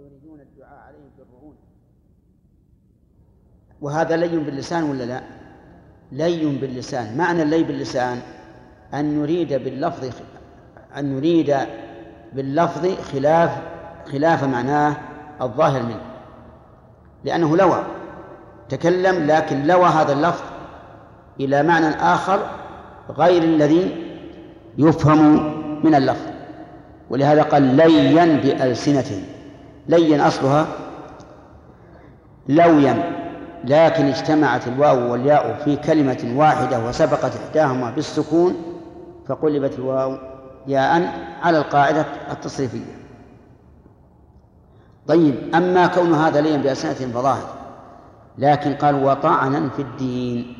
ويريدون الدعاء عليه بالرعونة. وهذا لين باللسان ولا لا؟ لين باللسان. معنى اللين باللسان أن يريد باللفظ خلاف معناه الظاهر منه، لأنه لوى تكلم لكن لوى هذا اللفظ إلى معنى آخر غير الذي يفهم من اللفظ، ولهذا قال لين بألسنتهم. لين أصلها لويا، لكن اجتمعت الواو والياء في كلمة واحدة وسبقت إحداهما بالسكون فقلبت الواو ياء على القاعدة التصريفية. طيب، أما كون هذا لين بألسنتهم فظاهر، لكن قال وطعنا في الدين.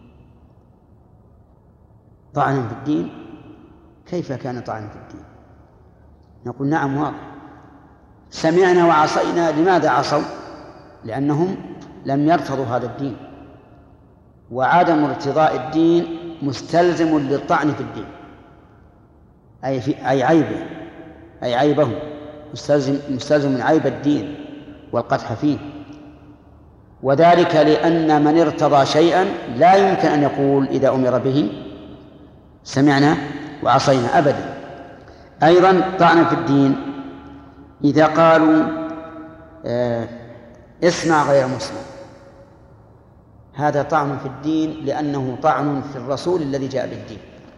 طعنا في الدين، كيف كان طعنا في الدين؟ نقول نعم واضح. سمعنا وعصينا. لماذا عصوا؟ لأنهم لم يرتضوا هذا الدين، وعدم ارتضاء الدين مستلزم للطعن في الدين، أي عيبه، مستلزم من عيب الدين والقدح فيه. وذلك لأن من ارتضى شيئا لا يمكن أن يقول إذا أمر به سمعنا وعصينا أبدا. أيضا طعن في الدين إذا قالوا اسمع غير مسمع، هذا طعن في الدين لأنه طعن في الرسول الذي جاء بالدين.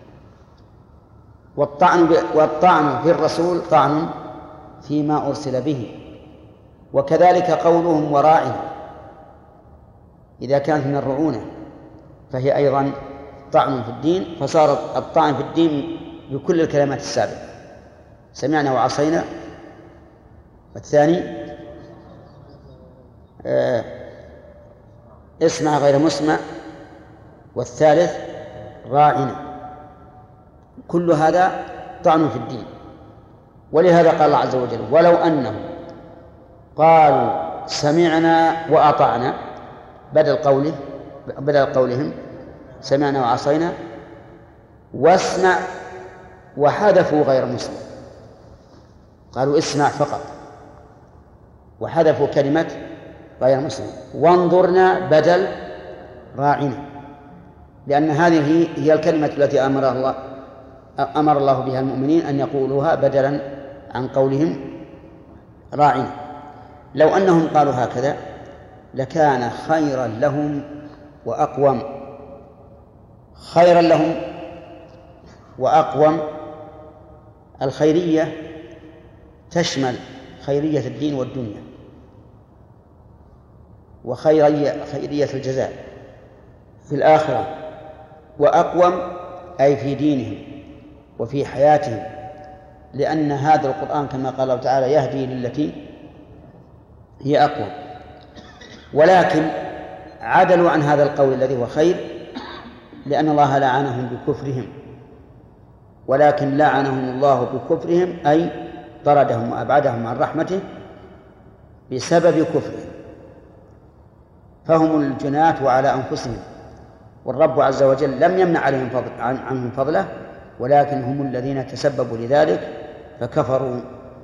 والطعن في الرسول طعن فيما أرسل به. وكذلك قولهم وراعي إذا كانت من الرعونة فهي أيضا طعن في الدين، فصار الطعن في الدين بكل الكلمات السابقة: سمعنا وعصينا، والثاني اسمع غير مسمع، والثالث راعنا. كل هذا طعن في الدين. ولهذا قال الله عز وجل: ولو أنهم قالوا سمعنا وأطعنا بدل قولهم سمعنا وعصينا، واسمع وحذفوا غير مسمع، قالوا اسمع فقط وحذفوا كلمة غير مسمع، وانظرنا بدل راعنا، لأن هذه هي الكلمة التي أمر الله بها المؤمنين أن يقولوها بدلا عن قولهم راعنا. لو أنهم قالوا هكذا لكان خيرا لهم وأقوم. خيرا لهم وأقوم. الخيرية تشمل خيرية الدين والدنيا، وخيرية الجزاء في الآخرة، وأقوم أي في دينهم وفي حياتهم، لأن هذا القرآن كما قال الله تعالى يهدي للتي هي أقوم. ولكن عدلوا عن هذا القول الذي هو خير لأن الله لعنهم بكفرهم، ولكن لعنهم الله بكفرهم أي طردهم وأبعدهم عن رحمته بسبب كفرهم، فهم الجناة على أنفسهم، والرب عز وجل لم يمنع عليهم عنهم فضله، ولكن هم الذين تسببوا لذلك فكفروا.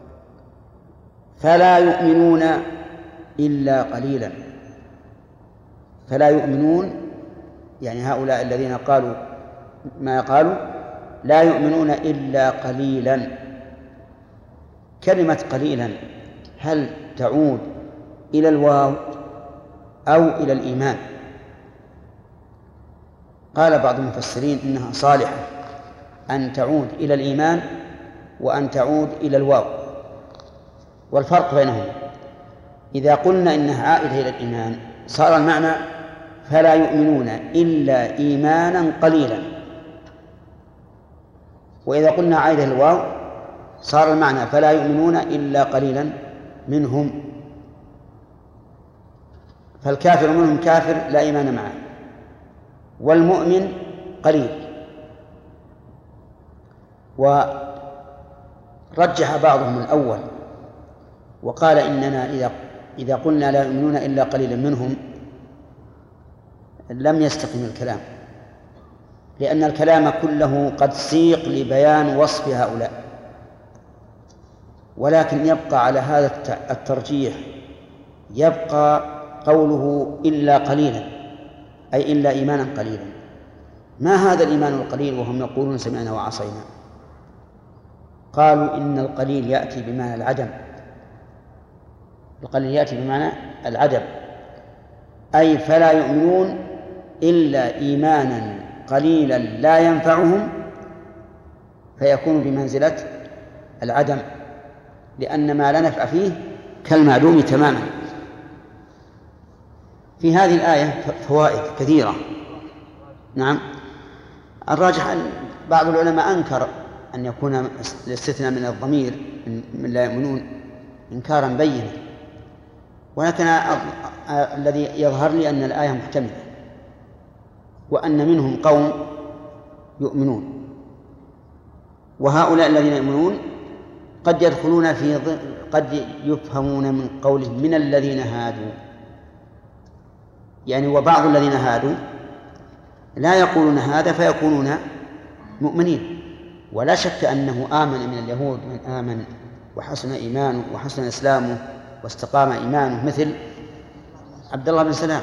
فلا يؤمنون إلا قليلا. فلا يؤمنون يعني هؤلاء الذين قالوا ما قالوا لا يؤمنون إلا قليلا. كلمة قليلا هل تعود إلى الواو أو إلى الإيمان؟ قال بعض المفسرين إنها صالحة أن تعود إلى الإيمان وأن تعود إلى الواو. والفرق بينهم إذا قلنا إنها عائدة إلى الإيمان صار المعنى فلا يؤمنون إلا إيمانا قليلا، وإذا قلنا عائدة إلى الواو صار المعنى فلا يؤمنون إلا قليلا منهم. فالكافر منهم كافر لا إيمان معه، والمؤمن قليل. ورجح بعضهم الأول وقال إننا إذا قلنا لا يؤمنون إلا قليلا منهم لم يستقم الكلام، لأن الكلام كله قد سيق لبيان وصف هؤلاء، ولكن يبقى على هذا الترجيح، يبقى قوله إلا قليلا، أي إلا إيمانا قليلا. ما هذا الإيمان القليل وهم يقولون سمعنا وعصينا؟ قالوا إن القليل يأتي بمعنى العدم. القليل يأتي بمعنى العدم، أي فلا يؤمنون إلا إيمانا قليلا لا ينفعهم، فيكون بمنزلة العدم، لأن ما لا نفع فيه كالمعدوم تماما. في هذه الآية فوائد كثيرة. نعم، الراجح أن بعض العلماء أنكر أن يكون الاستثناء من الضمير من لا يؤمنون إنكارا بينا، ولكن الذي يظهر لي أن الآية محتملة، وأن منهم قوم يؤمنون، وهؤلاء الذين يؤمنون قد يدخلون قد يفهمون من قوله من الذين هادوا، يعني وبعض الذين هادوا لا يقولون هذا فيكونون مؤمنين. ولا شك أنه آمن من اليهود من آمن وحسن إيمانه وحسن إسلامه واستقام إيمانه، مثل عبد الله بن سلام.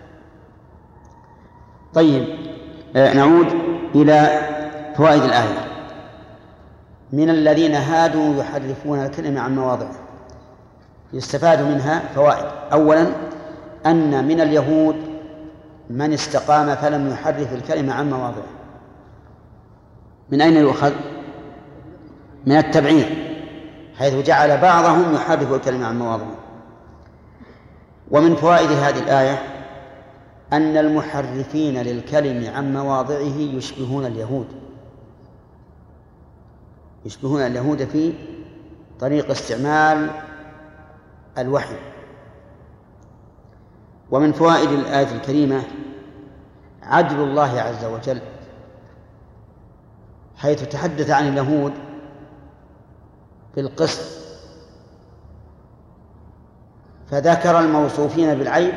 طيب، نعود إلى فوائد الآية. من الذين هادوا يحرفون الكلمة عن مواضعه. يستفاد منها فوائد. أولا، أن من اليهود من استقام فلم يحرف الكلمة عن مواضعه. من أين يؤخذ؟ من التبعير، حيث جعل بعضهم يحرف الكلمة عن مواضعه. ومن فوائد هذه الآية أن المحرفين للكلم عن مواضعه يشبهون اليهود، يشبهون اليهود في طريق استعمال الوحي. ومن فوائد الآية الكريمة عدل الله عز وجل، حيث تحدث عن اليهود بالقسط، فذكر الموصوفين بالعيب،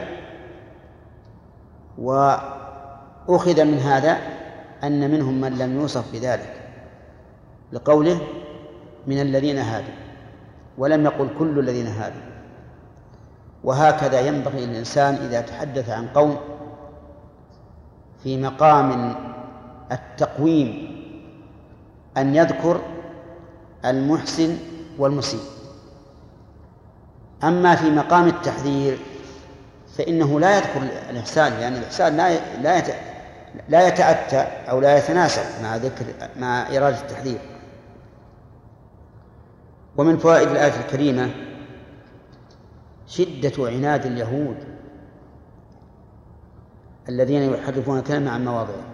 وأخذ من هذا أن منهم من لم يوصف بذلك، لقوله من الذين هادوا، ولم يقل كل الذين هادوا. وهكذا ينبغي للإنسان إذا تحدث عن قوم في مقام التقويم أن يذكر المحسن والمسيء. أما في مقام التحذير فإنه لا يذكر الإحسان، لأن الإحسان لا يتأتى أو لا يتناسب مع إرادة التحذير. ومن فوائد الآية الكريمة شدة عناد اليهود الذين يحرفون الكلمة عن مواضعه،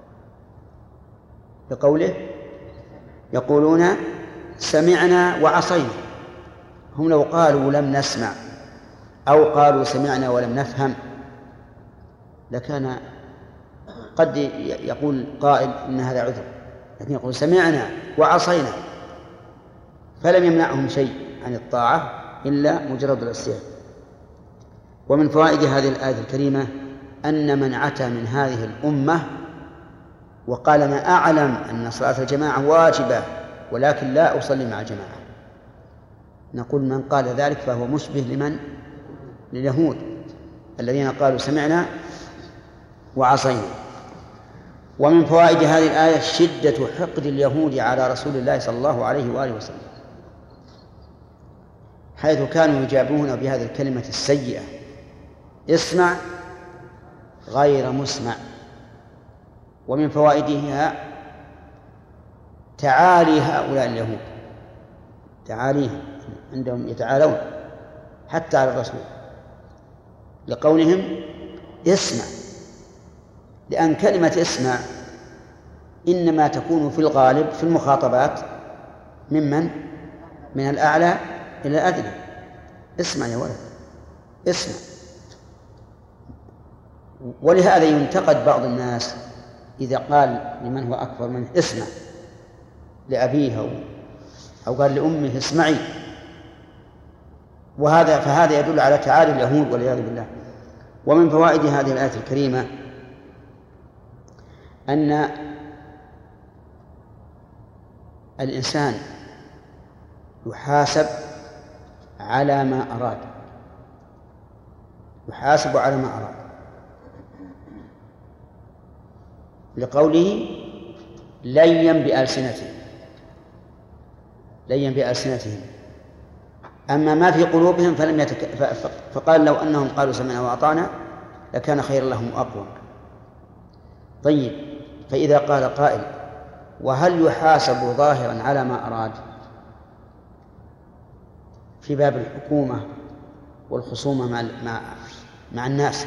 بقوله يقولون سمعنا وعصينا. هم لو قالوا لم نسمع أو قالوا سمعنا ولم نفهم لكان قد يقول قائل إن هذا عذر، لكن يقول سمعنا وعصينا، فلم يمنعهم شيء عن الطاعة إلا مجرد العصيان. ومن فوائد هذه الآية الكريمة أن من عتى من هذه الأمة وقال أنا أعلم أن صلاة الجماعة واجبة ولكن لا أصلي مع الجماعة، نقول من قال ذلك فهو مشبه لمن؟ لليهود الذين قالوا سمعنا وعصينا. ومن فوائد هذه الآية شدة حقد اليهود على رسول الله صلى الله عليه وآله وسلم، حيث كانوا يجابون بهذه الكلمة السيئة اسمع غير مسمع. ومن فوائدها تعالي هؤلاء اليهود، تعاليهم عندهم يتعالون حتى على الرسول لقولهم اسمع، لأن كلمة اسمع إنما تكون في الغالب في المخاطبات من الأعلى إلى الأدنى. اسمع يا ولد اسمع. ولهذا ينتقد بعض الناس إذا قال لمن هو أكبر منه اسمع، لأبيه أو قال لأمه اسمعي، فهذا يدل على تعالي اليهود والعياذ بالله. ومن فوائد هذه الآية الكريمة أن الإنسان يحاسب على ما أراد، يحاسب على ما أراد، لقوله لين بألسنتهم، لين بألسنتهم. أما ما في قلوبهم فقال لو أنهم قالوا سمعنا وأطعنا لكان خيرا لهم وأقوم. طيب، فإذا قال قائل وهل يحاسب ظاهرا على ما أراد في باب الحكومة والخصومة مع الناس؟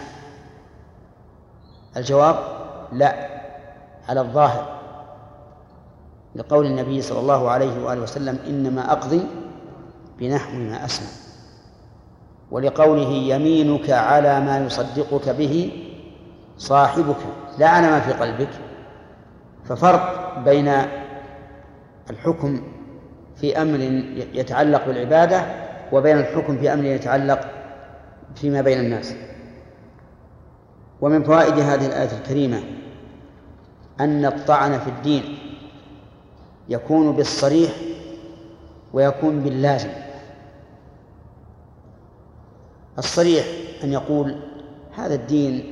الجواب لا، على الظاهر، لقول النبي صلى الله عليه وآله وسلم إنما أقضي بنحو ما أسمع، ولقوله يمينك على ما يصدقك به صاحبك لا على ما في قلبك. ففرق بين الحكم في أمر يتعلق بالعبادة وبين الحكم في أمر يتعلق فيما بين الناس. ومن فوائد هذه الآية الكريمة أن الطعن في الدين يكون بالصريح ويكون باللازم. الصريح أن يقول هذا الدين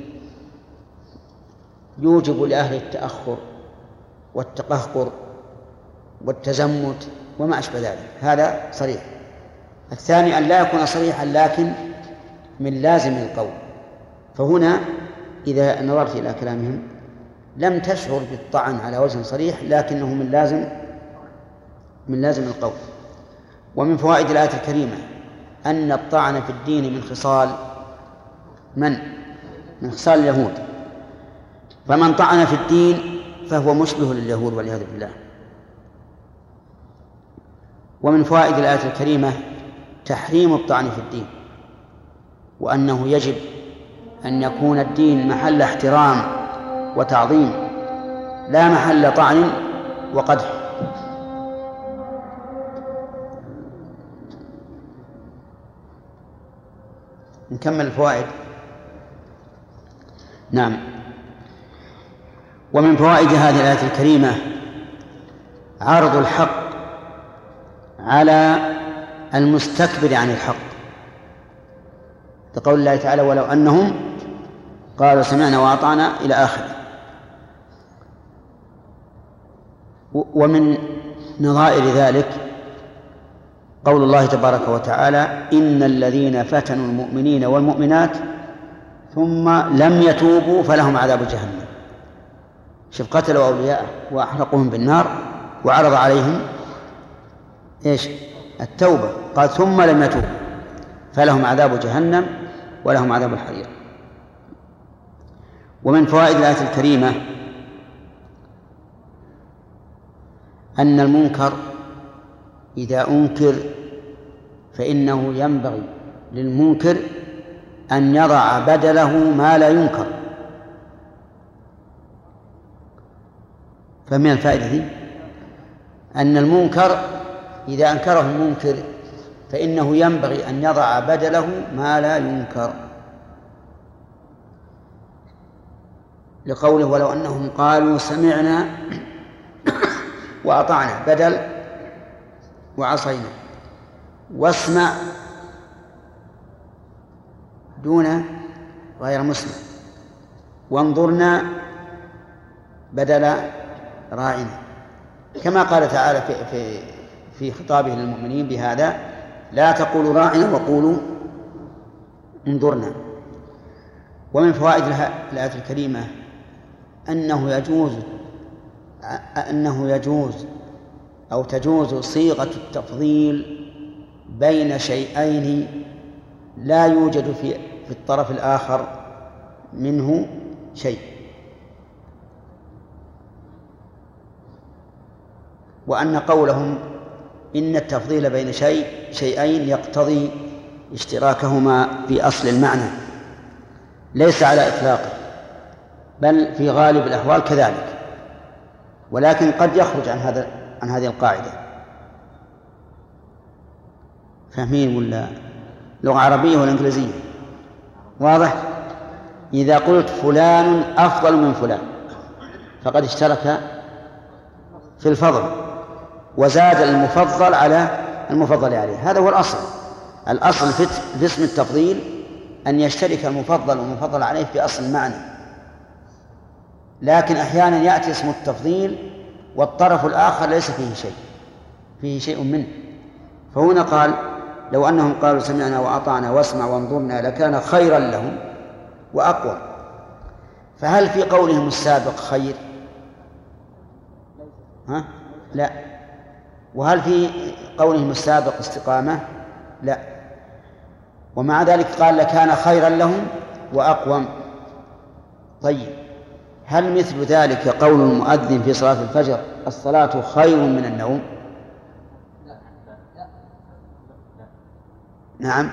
يوجب لأهل التأخر والتقهقر والتزمت وما أشبه ذلك، هذا صريح. الثاني أن لا يكون صريحا لكن من لازم القول، فهنا إذا نظرت إلى كلامهم لم تشعر بالطعن على وجه صريح لكنه من لازم القول. ومن فوائد الآية الكريمة أن الطعن في الدين من خصال من خصال اليهود، فمن طعن في الدين فهو مشبه لليهود والعياذ بالله. ومن فوائد الآية الكريمة تحريم الطعن في الدين، وأنه يجب أن يكون الدين محل احترام وتعظيم لا محل طعن وقدح. نكمل الفوائد. نعم. ومن فوائد هذه الآية الكريمة عرض الحق على المستكبر عن الحق، لقول الله تعالى ولو أنهم قالوا سمعنا وأطعنا إلى آخره. ومن نظائر ذلك قول الله تبارك وتعالى إن الذين فتنوا المؤمنين والمؤمنات ثم لم يتوبوا فلهم عذاب جهنم. شوف، قتلوا أولياءه وأحرقوهم بالنار وعرض عليهم إيش؟ التوبة، قال ثم لم يتوبوا فلهم عذاب جهنم ولهم عذاب الحريق. ومن فوائد الآية الكريمة أن المنكر إذا أنكر فإنه ينبغي للمنكر أن يضع بدله ما لا ينكر. فمن الفائدة دي أن المنكر إذا أنكره المنكر فإنه ينبغي أن يضع بدله ما لا ينكر، لقوله ولو أنهم قالوا سمعنا وأطعنا بدل وعصينا، واسمع دون غير مسمع، وانظرنا بدل راعنا، كما قال تعالى في خطابه للمؤمنين بهذا لا تقولوا راعنا وقولوا انظرنا. ومن فوائد الآية الكريمة أنه يجوز أو تجوز صيغة التفضيل بين شيئين لا يوجد في الطرف الآخر منه شيء، وأن قولهم إن التفضيل بين شيئين يقتضي اشتراكهما في أصل المعنى ليس على إطلاقه، بل في غالب الأحوال كذلك، ولكن قد يخرج عن هذه القاعدة. فاهمين ولا لغة عربية ولا إنجليزية؟ واضح؟ إذا قلت فلان أفضل من فلان فقد اشترك في الفضل وزاد المفضل المفضل عليه. هذا هو الأصل. الأصل في اسم التفضيل أن يشترك المفضل والمفضل عليه في أصل المعنى، لكن أحيانا يأتي اسم التفضيل والطرف الآخر ليس فيه شيء منه. فهنا قال لو أنهم قالوا سمعنا وأطعنا واسمع وانظرنا لكان خيرا لهم وأقوى. فهل في قولهم السابق خير؟ لا. وهل في قولهم السابق استقامة؟ لا. ومع ذلك قال لكان خيرا لهم وأقوم. طيب، هل مثل ذلك قول المؤذن في صلاة الفجر الصلاة خير من النوم؟ نعم.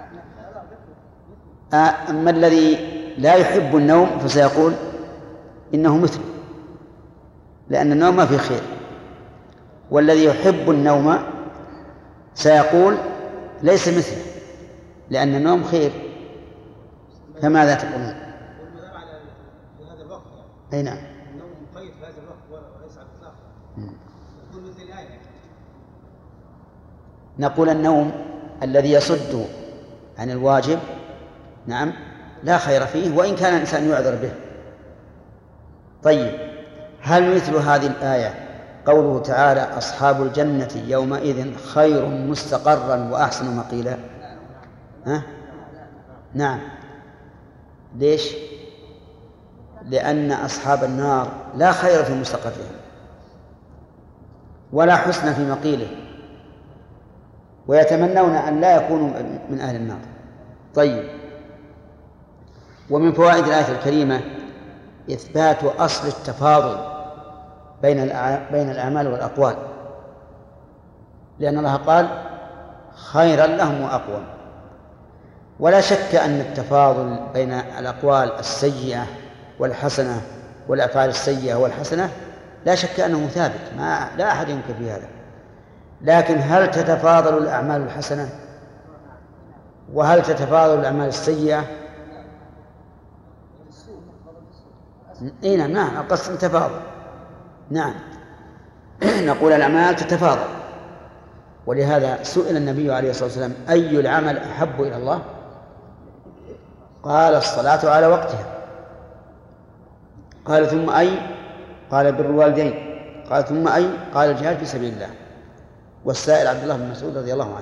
أما الذي لا يحب النوم فسيقول إنه مثله، لأن النوم ما فيه خير. والذي يحب النوم سيقول ليس مثله، لأن النوم خير. فماذا تقولون؟ في هذا الوقت أي نعم. النوم مقيد في هذا الوقت وليس على الإطلاق. يقول مثل الآية. نقول النوم الذي يصد عن الواجب نعم لا خير فيه، وإن كان الإنسان يعذر به. طيب، هل مثل هذه الآية قوله تعالى أصحاب الجنة يومئذ خير مستقرا وأحسن مقيلا؟ نعم. ليش؟ لأن أصحاب النار لا خير في مستقرهم ولا حسن في مقيله، ويتمنون أن لا يكونوا من أهل النار. طيب، ومن فوائد الآية الكريمة إثبات أصل التفاضل بين الأعمال والأقوال، لأن الله قال خيرا لهم وأقوم. ولا شك أن التفاضل بين الأقوال السيئة والحسنة والأفعال السيئة والحسنة لا شك أنه ثابت، لا أحد ينكر في هذا. لكن هل تتفاضل الأعمال الحسنة وهل تتفاضل الأعمال السيئة؟ نعم القسم تفاضل. نعم نقول الأعمال تتفاضل. ولهذا سئل النبي عليه الصلاة والسلام أي العمل أحب إلى الله؟ قال الصلاة على وقتها. قال ثم أي؟ قال بر الوالدين. قال ثم أي؟ قال الجهاد في سبيل الله. والسائل عبد الله بن مسعود رضي الله عنه.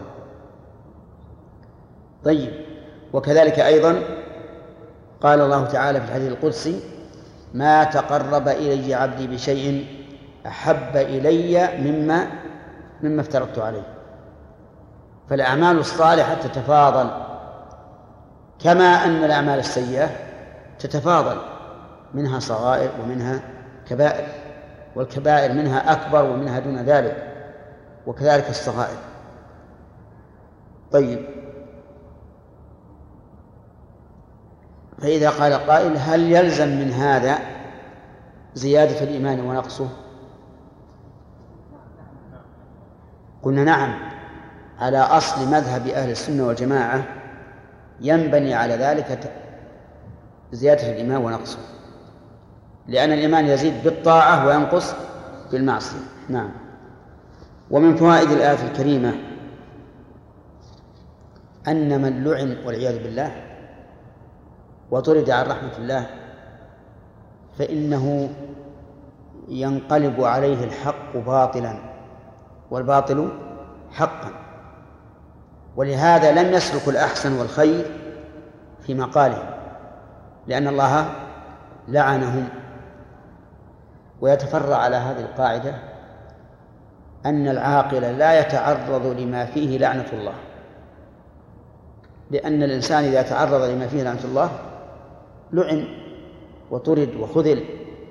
طيب، وكذلك أيضا قال الله تعالى في الحديث القدسي ما تقرب إلي عبدي بشيء أحب إلي مما افترضت عليه. فالأعمال الصالحة تتفاضل كما أن الأعمال السيئة تتفاضل، منها صغائر ومنها كبائر، والكبائر منها أكبر ومنها دون ذلك، وكذلك الصغائر. طيب، فإذا قال قائل هل يلزم من هذا زيادة الإيمان ونقصه؟ قلنا نعم، على أصل مذهب أهل السنة والجماعة ينبني على ذلك زيادة الإيمان ونقصه، لأن الإيمان يزيد بالطاعة وينقص بالمعصية. نعم. ومن فوائد الآية الكريمة أن من لعن والعياذ بالله وطرد عن رحمة الله فإنه ينقلب عليه الحق باطلا والباطل حقا. ولهذا لم يسلك الأحسن والخير في مقاله، لأن الله لعنهم. ويتفرع على هذه القاعدة أن العاقل لا يتعرض لما فيه لعنة الله، لأن الإنسان إذا تعرض لما فيه لعنة الله لعن وطرد وخذل.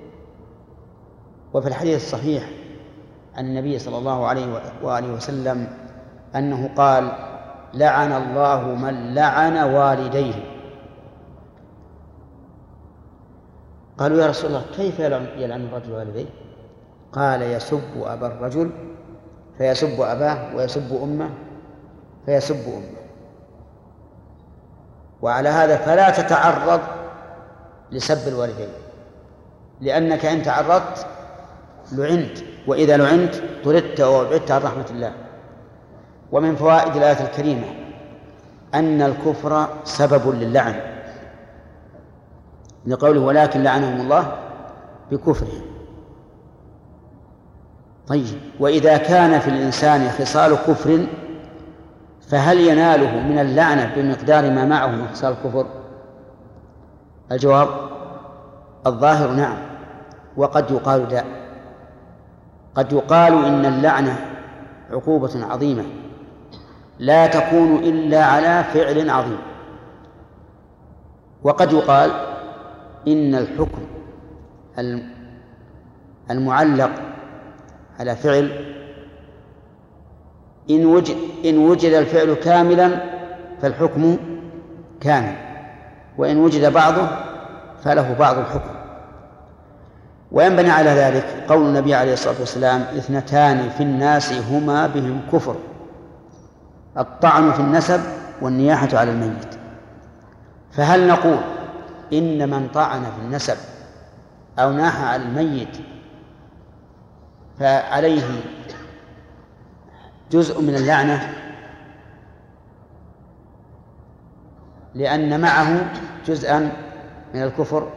وفي الحديث الصحيح عن النبي صلى الله عليه وآله وسلم أنه قال لعن الله من لعن والديه. قالوا يا رسول الله كيف يلعن الرجل والديه؟ قال يسب أبا الرجل فيسب أباه، ويسب أمه فيسب أمه. وعلى هذا فلا تتعرض لسب الوالدين، لأنك إن تعرضت لعنت، وإذا لعنت طردت وابعدت عن رحمة الله. ومن فوائد الآية الكريمة أن الكفر سبب للعن، لقوله ولكن لعنهم الله بكفرهم. طيب، وإذا كان في الإنسان خصال كفر فهل يناله من اللعنة بمقدار ما معه من خصال الكفر؟ الجواب الظاهر نعم، وقد يقال لا. قد يقال إن اللعنة عقوبة عظيمة لا تكون إلا على فعل عظيم، وقد يقال إن الحكم المعلق على فعل إن وجد الفعل كاملا فالحكم كامل، وإن وجد بعضه فله بعض الحكم. وينبني على ذلك قول النبي عليه الصلاة والسلام: اثنتان في الناس هما بهم كفر، الطعن في النسب والنياحة على الميت. فهل نقول إن من طعن في النسب أو ناح على الميت فعليه جزء من اللعنة لأن معه جزءا من الكفر؟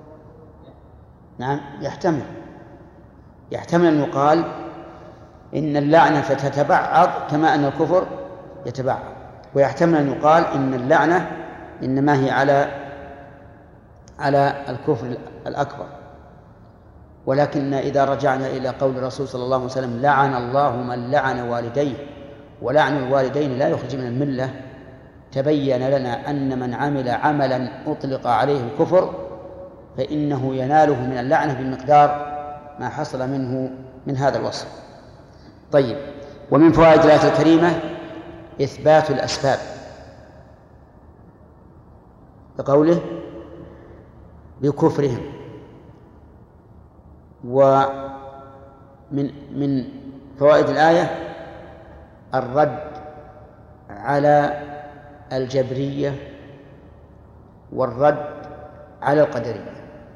نعم، يحتمل أن يقال إن اللعنة تتبعض كما أن الكفر يتبعض، ويحتمل أن يقال إن اللعنة إنما هي على الكفر الأكبر. ولكن إذا رجعنا إلى قول الرسول صلى الله عليه وسلم: لعن الله من لعن والديه، ولعن الوالدين لا يخرج من الملة، تبين لنا أن من عمل عملا أطلق عليه الكفر فإنه يناله من اللعنة بمقدار ما حصل منه من هذا الوصف. طيب، ومن فوائد الآية الكريمة إثبات الأسباب، بقوله بكفرهم. ومن فوائد الآية الرد على الجبرية والرد على القدرية،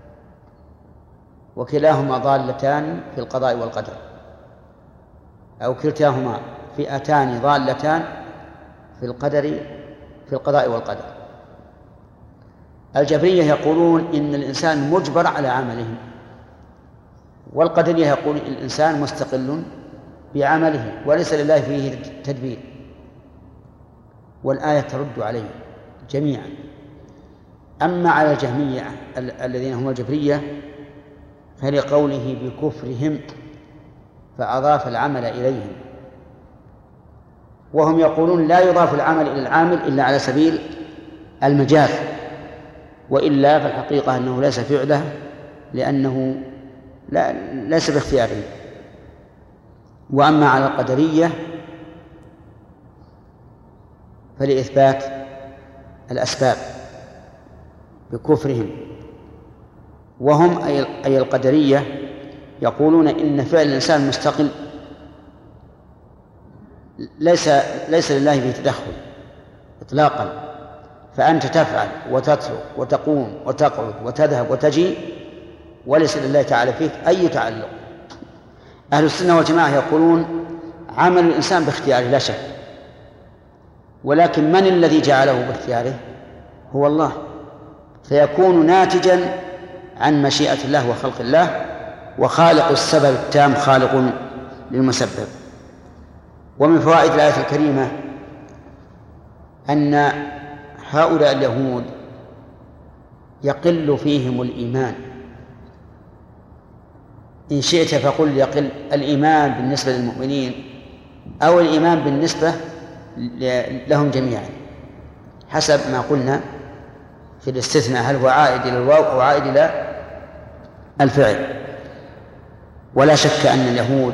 وكلاهما ضالتان في القضاء والقدر، أو كلتاهما فئتان ضالتان في القضاء والقدر. الجبرية يقولون إن الإنسان مجبر على عمله، والقدرية يقول الإنسان مستقل بعمله وليس لله فيه تدبير. والآية ترد عليه جميعا. أما على الجهمية الذين هم الجبرية فلقوله بكفرهم فأضاف العمل إليهم، وهم يقولون لا يضاف العمل إلى العامل إلا على سبيل المجاز، وإلا فالحقيقة أنه ليس فعله لأنه ليس باختياره. وأما على القدرية فلإثبات الأسباب بكفرهم، وهم أي القدرية يقولون إن فعل الإنسان مستقل ليس لله فيه تدخل إطلاقا، فأنت تفعل وتترك وتقوم وتقعد وتذهب وتجي وليس لله تعالى فيك أي تعلق. أهل السنة والجماعة يقولون عمل الإنسان باختياره لا شك، ولكن من الذي جعله باختياره؟ هو الله، فيكون ناتجا عن مشيئة الله وخلق الله، وخالق السبب التام خالق للمسبب. ومن فوائد الآية الكريمة أن هؤلاء اليهود يقل فيهم الإيمان. إن شئت فقل يقل الإيمان بالنسبة للمؤمنين أو الإيمان بالنسبة لهم جميعا، حسب ما قلنا في الاستثناء، هل هو عائد إلى الواو أو عائد إلى الفعل. ولا شك أن اليهود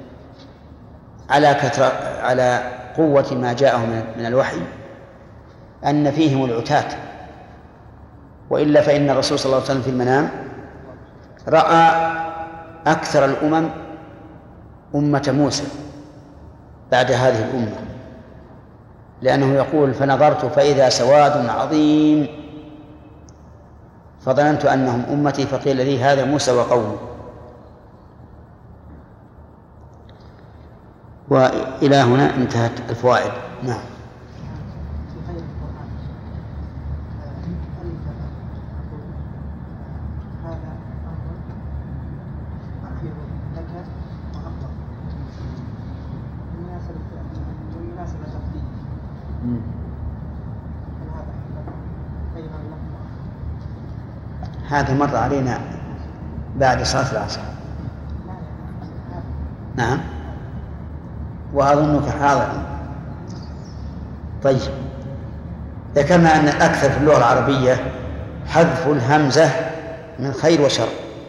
على قوة ما جاءهم من الوحي أن فيهم العتاة، وإلا فإن الرسول صلى الله عليه وسلم في المنام رأى أكثر الأمم أمة موسى بعد هذه الأمة، لأنه يقول فنظرت فإذا سواد عظيم فظننت أنهم أمتي فقيل لي هذا موسى وقومه. وإلى هنا انتهت الفوائد. نعم. هذا مر علينا بعد صلاة العصر. نعم، وأظنك حاضر. طيب، ذكرنا أن الأكثر في اللغة العربية حذف الهمزة من خير وشر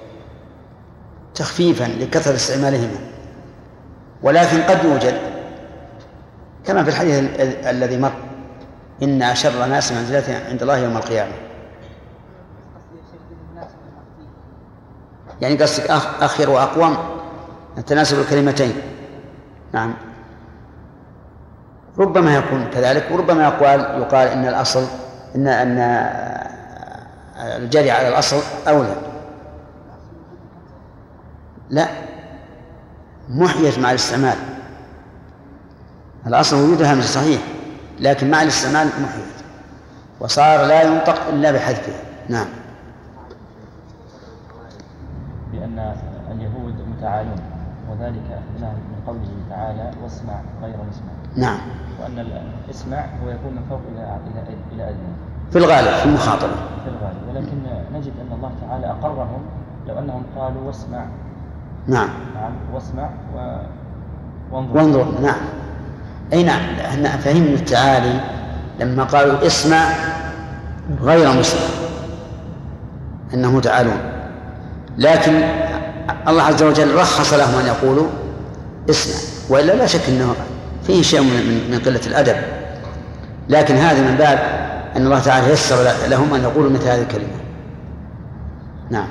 تخفيفا لكثرة استعمالهما، ولكن قد يوجد كما في الحديث الذي مر: إن أشر الناس منزلة عند الله يوم القيامة. يعني قصدك أخير وأقوم تناسب الكلمتين. نعم، ربما يكون كذلك، وربما يقال إن الأصل إن الجري على الأصل أولى. لا، محيت مع الاستعمال. الأصل وجود همزة صحيح، لكن مع الاستعمال محيت وصار لا ينطق إلا بحذفه. نعم. بأن اليهود متعالون، وذلك أخذناه من قوله تعالى: واسمع غير مسمع. نعم. وأن الاسمع هو يكون من فوق إلى أدنى في الغالب في المخاطبة في الغالب، ولكن نجد أن الله تعالى أقرهم لو أنهم قالوا واسمع. نعم. نعم، واسمع وانظر. نعم، أي نعم. احنا فهمنا التعالي لما قالوا اسمع غير مسمع أنهم تعالون، لكن الله عز وجل رخص لهم أن يقولوا اسمع، وإلا لا شك أنه فيه شيء من قلة الأدب، لكن هذا من باب أن الله تعالى يسر لهم أن يقولوا مثل هذه الكلمة. نعم.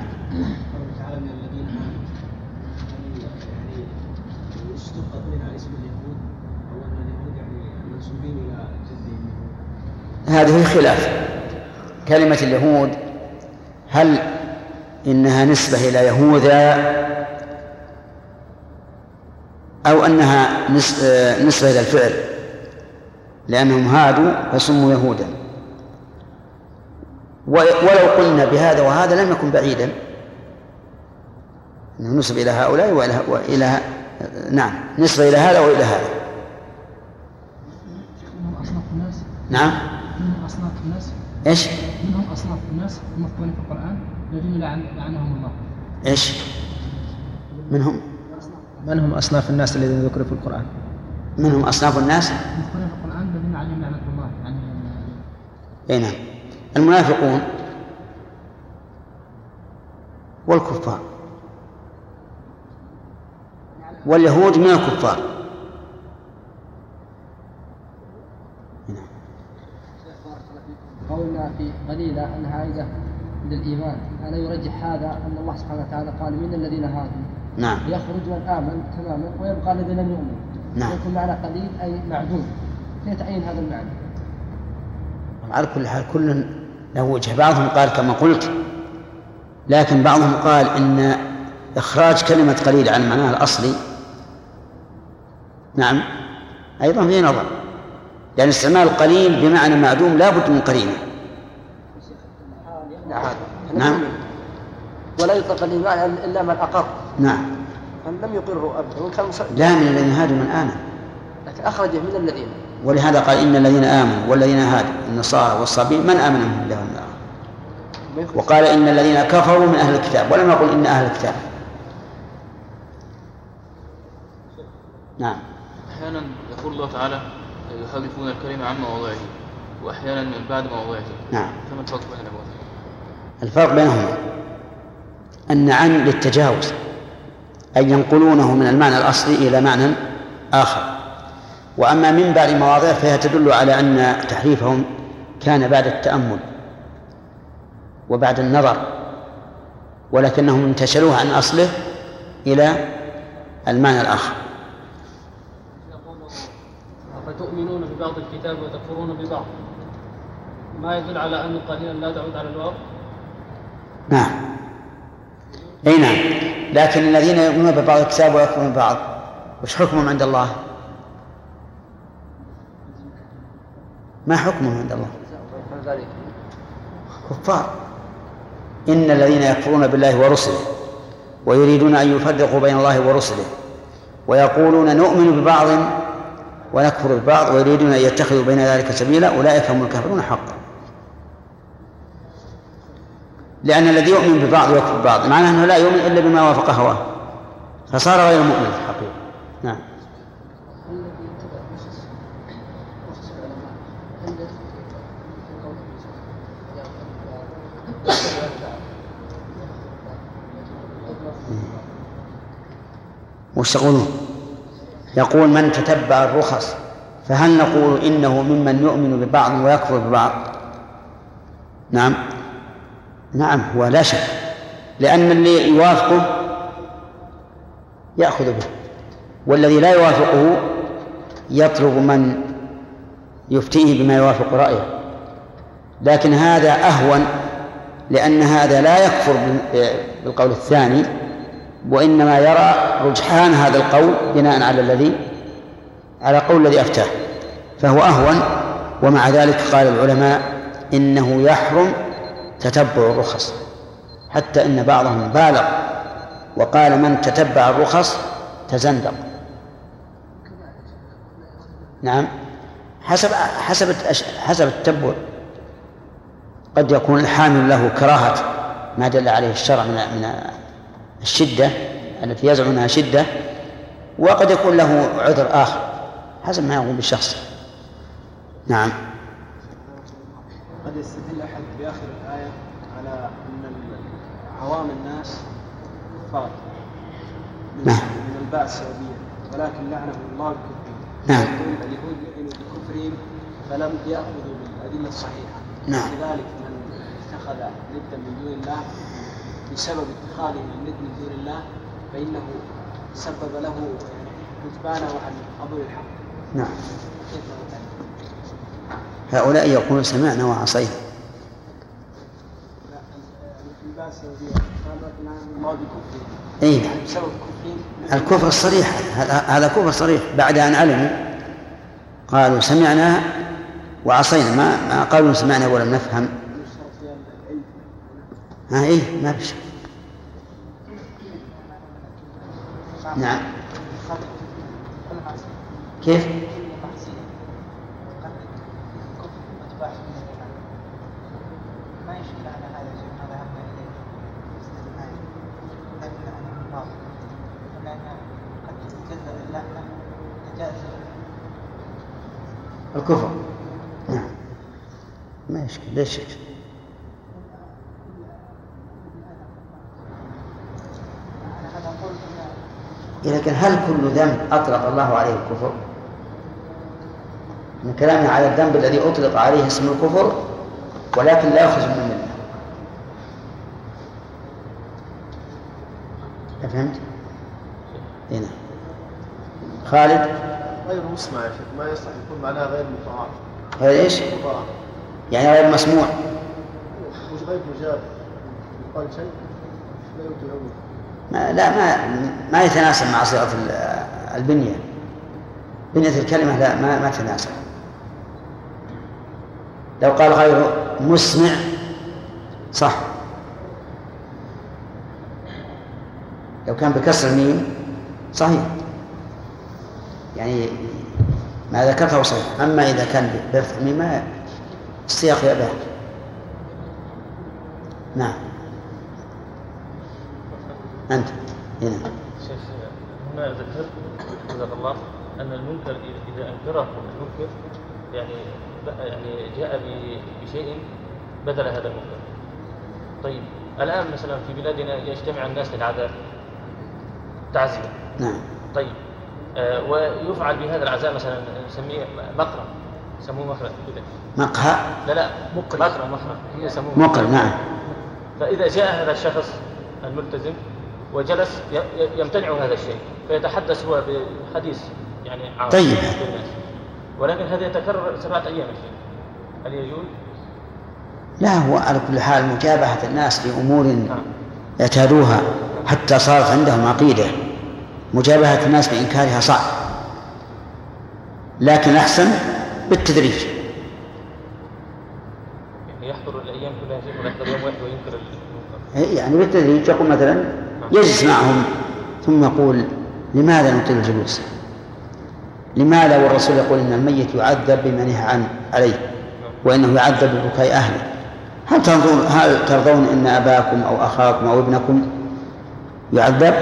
هذه خلاف. كلمة اليهود هل إنها نسبة إلى يهوذا أو أنها نسبة إلى الفعل، لأنهم هادوا فسموا يهودا. ولو قلنا بهذا وهذا لم يكن بعيدا، أنه نسب إلى هؤلاء وإلى نعم، نسبة إلى هذا وإلى هذا. منهم أصناف الناس. نعم. منهم أصناف الناس. إيش؟ منهم أصناف الناس المذكورين في القرآن الذين لعنهم الله. إيش؟ منهم؟ من هم أصناف الناس الذين ذكروا في القرآن؟ منهم أصناف الناس المذكورين في القرآن الذين عليهم لعنة الله، يعني أي نعم، المنافقون والكفار، واليهود من الكفار. قولنا في قليلة أنها عائدة للإيمان، ألا يرجح هذا أن الله سبحانه وتعالى قال من الذين هادوا؟ نعم. يخرج من آمن تماما ويبقى الذين لم يؤمنوا. نعم. يكون معنى قليل أي معدوم. كيف تعين هذا المعنى؟ على كل حال كل له وجه. بعضهم قال كما قلت، لكن بعضهم قال إن إخراج كلمة قليل عن معناها الأصلي نعم أيضا فيه نظر، يعني استعمال قليل بمعنى معدوم لا بد من قرينة. نعم. ولا يطلق الإيمان إلا من أقر. نعم. لم يقروا أبدا. لا، من الذين هادوا من آمن، لكن أخرجه من الذين. ولهذا قال إن الذين آمنوا والذين هادوا النصارى والصابين من آمن منهم لهم النار. وقال إن الذين كفروا من أهل الكتاب، ولم يقل إن أهل الكتاب. نعم. أحيانا يقول الله تعالى يحرفون الكلمة عن مواضعه، وأحيانا من بعد مواضعه. نعم. فما الفرق بين المواضع؟ الفرق بينهما أن عن للتجاوز، أي ينقلونه من المعنى الأصلي إلى معنى آخر، وأما من بعد مواضعه فهي تدل على أن تحريفهم كان بعد التأمل وبعد النظر، ولكنهم انتشلوه عن أصله إلى المعنى الآخر. فتؤمنون ببعض الكتاب وتكفرون ببعض، ما يدل على أن قليلا لا تعود على الواو. نعم. أي نعم، لكن الذين يؤمنون ببعض الكتاب ويكفرون ببعض وش حكمهم عند الله؟ ما حكمه عند الله؟ كفار. إن الذين يكفرون بالله ورسله ويريدون أن يفرقوا بين الله ورسله ويقولون نؤمن ببعض ونكفر ببعض ويريدون أن يتخذوا بين ذلك سبيلا أولئك هم الكافرون حقا. لأن الذي يؤمن ببعض ويكفر ببعض معناه أنه لا يؤمن إلا بما وافق هواه فصار غير مؤمن في الحقيقة. نعم. وش تقولون؟ يقول من تتبع الرخص، فهل نقول إنه ممن يؤمن ببعض ويكفر ببعض؟ نعم نعم، هو لا شك، لأن اللي يوافقه يأخذ به، والذي لا يوافقه يطلب من يفتيه بما يوافق رأيه. لكن هذا أهون، لأن هذا لا يكفر بالقول الثاني، وإنما يرى رجحان هذا القول بناء على قول الذي أفتاه، فهو أهون. ومع ذلك قال العلماء إنه يحرم تتبع الرخص، حتى إن بعضهم بالغ وقال من تتبع الرخص تزندق. نعم، حسب التتبع. قد يكون الحامل له كراهة ما دل عليه الشرع من الشدة التي يزعم أنها شدة، وقد يكون له عذر آخر حسب ما يقوم بالشخص. نعم. قد يستدل أحد بآخر الآية على أن عوام الناس كفار من الباء السببية، ولكن لعنهم الله بكفرهم. نعم. اليهود لعنوا بكفرهم فلم يأخذوا بالأدلة الصحيحة. نعم. لذلك من اتخذ ندا من دون الله بسبب اتخاذه الند من دون الله فإنه سبب له كتبانه عن قبول الحق. نعم. هؤلاء يقولون سمعنا وعصينا. الكفر الصريح، هذا كفر صريح بعد أن علموا قالوا سمعنا وعصينا، ما قالوا سمعنا ولم نفهم. إيه ما بشك. نعم. كيف؟ ما يشكل على هذا الشيء، هذا هم إليه استثناء، لكن أنه باطل، لأن قد تجزأ اللعنة تجاز الكفر. نعم ما يشكل، ليش يشكل؟ لكن هل كل ذنب أطلق الله عليه الكفر؟ من كلامنا على الذنب الذي أطلق عليه اسم الكفر ولكن لا يخرج من الملة. أفهمت؟ هنا خالد. غير مسمع يا شيخ، ما يصح يكون معناه غير مطاع. غير إيش؟ مطاع. يعني غير مسموع. مش غير مجاب، يقال شيء لا يتهوى. ما يتناسب مع صيغة البنية. بنية الكلمة لا ما تناسب. لو قال غير مسمع صح، لو كان بكسر الميم صحيح، يعني ما ذكرته صحيح. أما إذا كان بفتح الميم ما السياق يأباه. نعم. أنت هنا. شيخ هنا ذكرت جزاك الله أن المنكر إذا أنكره المنكر يعني جاء بشيء بدل هذا المنكر. طيب الآن مثلا في بلادنا يجتمع الناس للعزاء تعزية. نعم. طيب ويفعل بهذا العزاء مثلا نسميه مقرأ، يسموه مقرأ كذا. مقهى؟ لا مقرأ يسموه مقرأ. نعم. فإذا جاء هذا الشخص الملتزم وجلس يمتنع هذا الشيء فيتحدث هو بحديث يعني عام طيب. للناس، ولكن هذا يتكرر 7 أيام الشيء، هل يجوز؟ لا، هو على كل حال مجابهة الناس لأمور يعتادوها حتى صارت عندهم عقيدة، مجابهة الناس بإنكارها صعب، لكن أحسن بالتدريج. يحضر الأيام كلها شيء ولا يحضر يوم واحد وينكر المنكر؟ يعني بالتدريج تقول مثلا يجلس معهم ثم يقول لماذا نطيل الجلوس؟ لماذا والرسول يقول إن الميت يعذب بما نهى عليه وإنه يعذب ببكاء أهله؟ هل ترضون إن أباكم أو أخاكم أو ابنكم يعذب؟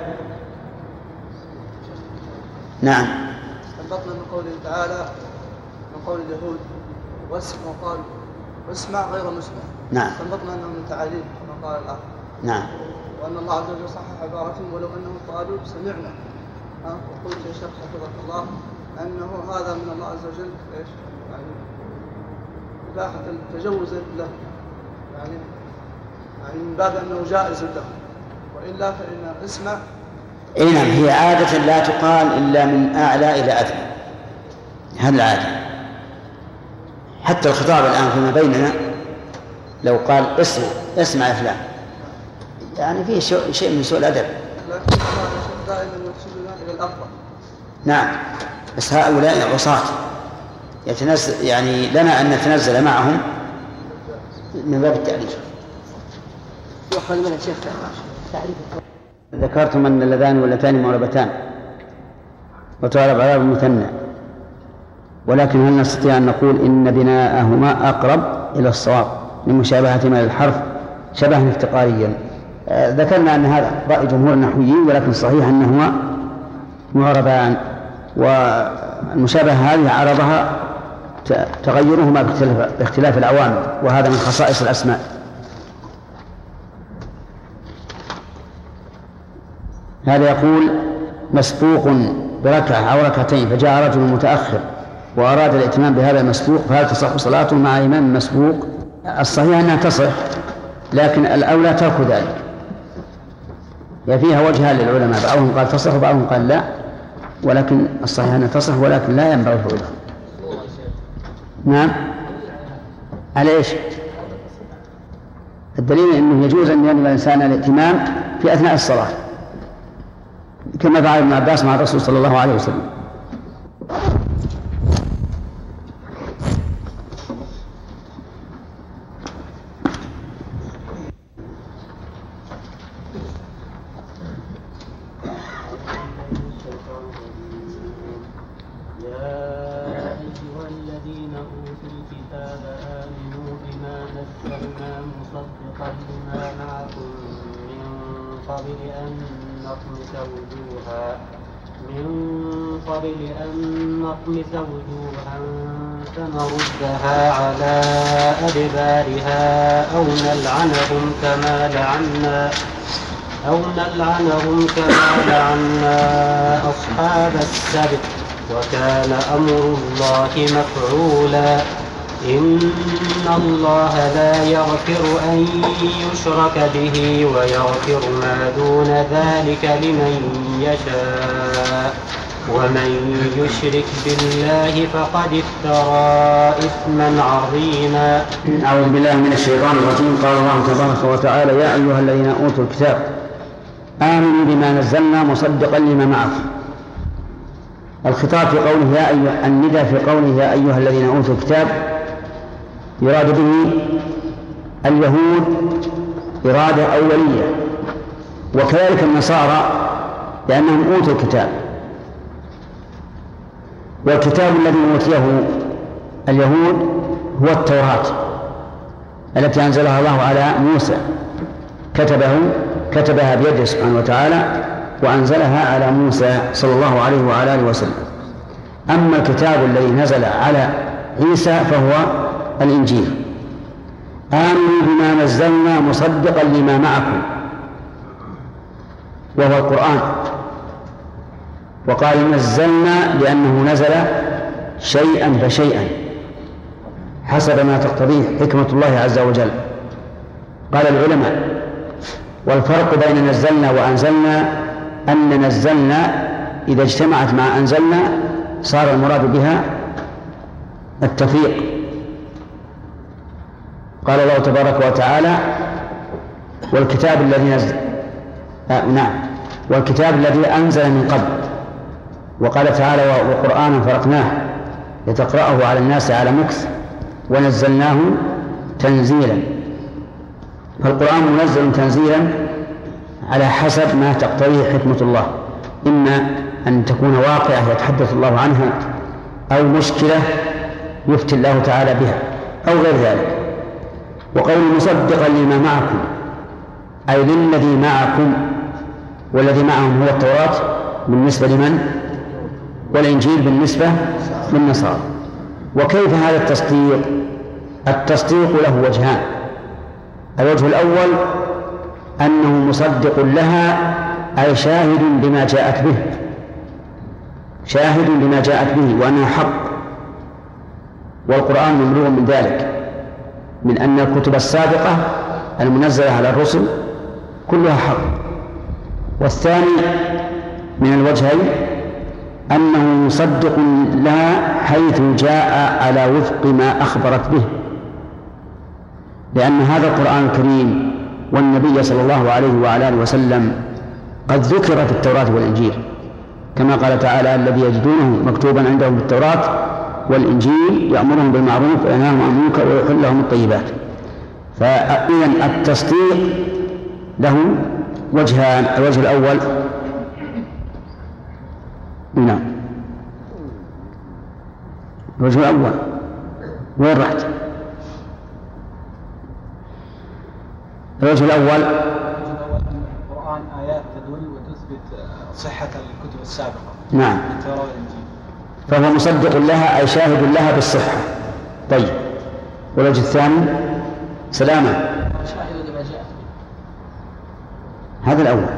نعم. استنبطنا من قوله تعالى من قول اليهود وقالوا واسمع غير مسمع. نعم. استنبطنا أنه من تعاليم كما قال الآخر. نعم. وأن الله عز وجل صحح عبارتهم ولو أنهم قالوا سمعنا. وقلت يا شيخ حفظك الله أنه هذا من الله عز وجل إيش؟ يعني إباحة التجوز له يعني من باب أنه جائز له وإلا فإن اسمع. إيه نعم. هي عادة لا تقال إلا من أعلى إلى أدنى، هذه العادة. حتى الخطاب الآن فيما بيننا لو قال اسمع يا فلان يعني فيه شيء من سوء الأدب. لكن الله دائما يرشدنا إلى الأفضل. نعم. بس هؤلاء عصاة يعني لنا أن نتنزل معهم من باب التعريف. ذكرتم أن اللذان واللتان معربتان وتعرب على المثنى، ولكن هل نستطيع أن نقول إن بناءهما أقرب إلى الصواب لمشابهتهما للحرف شبها افتقاريا؟ ذكرنا أن هذا رأي جمهور النحويين، ولكن صحيح أنهما معربان، والمشابهة هذه عرضها تغيرهما باختلاف العوامل، وهذا من خصائص الأسماء. هذا يقول مسبوق بركعة أو ركعتين فجاء رجل متأخر وأراد الائتمام بهذا المسبوق، فهل تصح صلاته مع إمام مسبوق؟ الصحيح أنها تصح، لكن الأولى ترك ذلك. يعني فيها وجهان للعلماء، بعضهم قال تصح وبعضهم قال لا، ولكن الصحيح أنها تصح ولكن لا ينبغي فعلها. نعم. على إيش؟ الدليل أنه يجوز أن ينوي الإنسان الائتمام في أثناء الصلاة كما فعل ابن عباس مع الرسول صلى الله عليه وسلم. وجوها فنردها على أدبارها أو نلعنهم كما لعنا أصحاب السبت وكان أمر الله مفعولا. إن الله لا يغفر أن يشرك به ويغفر ما دون ذلك لمن يشاء ومن يشرك بالله فقد افترى إثما عظيما. أعوذ بالله من الشيطان الرجيم. قال الله تبارك وتعالى يا أيها الذين أوتوا الكتاب آمنوا بما نزلنا مصدقا لما معكم. الخطاب في قوله الندى في قوله يا أيها الذين أوتوا الكتاب يراد به اليهود إرادة أولية، وكذلك النصارى لأنهم أوتوا الكتاب، والكتاب الذي أوتيه اليهود هو التوراة التي أنزلها الله على موسى، كتبها بيده سبحانه وتعالى وأنزلها على موسى صلى الله عليه وعلى آله وسلم. أما الكتاب الذي نزل على عيسى فهو الإنجيل. آمنوا بما نزلنا مصدقا لما معكم وهو القرآن، وقال نزلنا لأنه نزل شيئا فشيئا حسب ما تقتضيه حكمة الله عز وجل. قال العلماء والفرق بين نزلنا وأنزلنا أن نزلنا إذا اجتمعت مع أنزلنا صار المراد بها التفريق. قال الله تبارك وتعالى والكتاب الذي نزل والكتاب الذي أنزل من قبل، وقال تعالى وقرآنا فرقناه لتقرأه على الناس على مكث ونزلناه تنزيلا، فالقرآن منزل تنزيلا على حسب ما تقتضيه حكمة الله، إما أن تكون واقعة يتحدث الله عنها، أو مشكلة يفتي الله تعالى بها، أو غير ذلك. وقول مصدقا لما معكم أي للذي معكم، والذي معهم هو التوراة بالنسبة لمن؟ والإنجيل بالنسبة للنصارى. وكيف هذا التصديق؟ التصديق له وجهان. الوجه الأول أنه مصدق لها أي شاهد بما جاءت به، شاهد بما جاءت به وأنه حق، والقرآن مملوء من ذلك، من أن الكتب السابقة المنزلة على الرسل كلها حق. والثاني من الوجهين أنه مصدق لها حيث جاء على وفق ما أخبرت به، لأن هذا القرآن الكريم والنبي صلى الله عليه وعلى آله وسلم قد ذكر في التوراة والإنجيل، كما قال تعالى: الذي يجدونه مكتوبا عندهم في التوراة والإنجيل يأمرهم بالمعروف وينهاهم عن المنكر ويحل لهم الطيبات. فإذا التصديق له وجهان. الوجه الأول نعم، الوجه الأول وين رحت؟ الوجه الأول القرآن آيات تدل وتثبت صحة الكتب السابقة. نعم، فهو مصدق لها أي شاهد لها بالصحة. طيب، والوجه الثاني سلامة، شاهد لما جاء. هذا الأول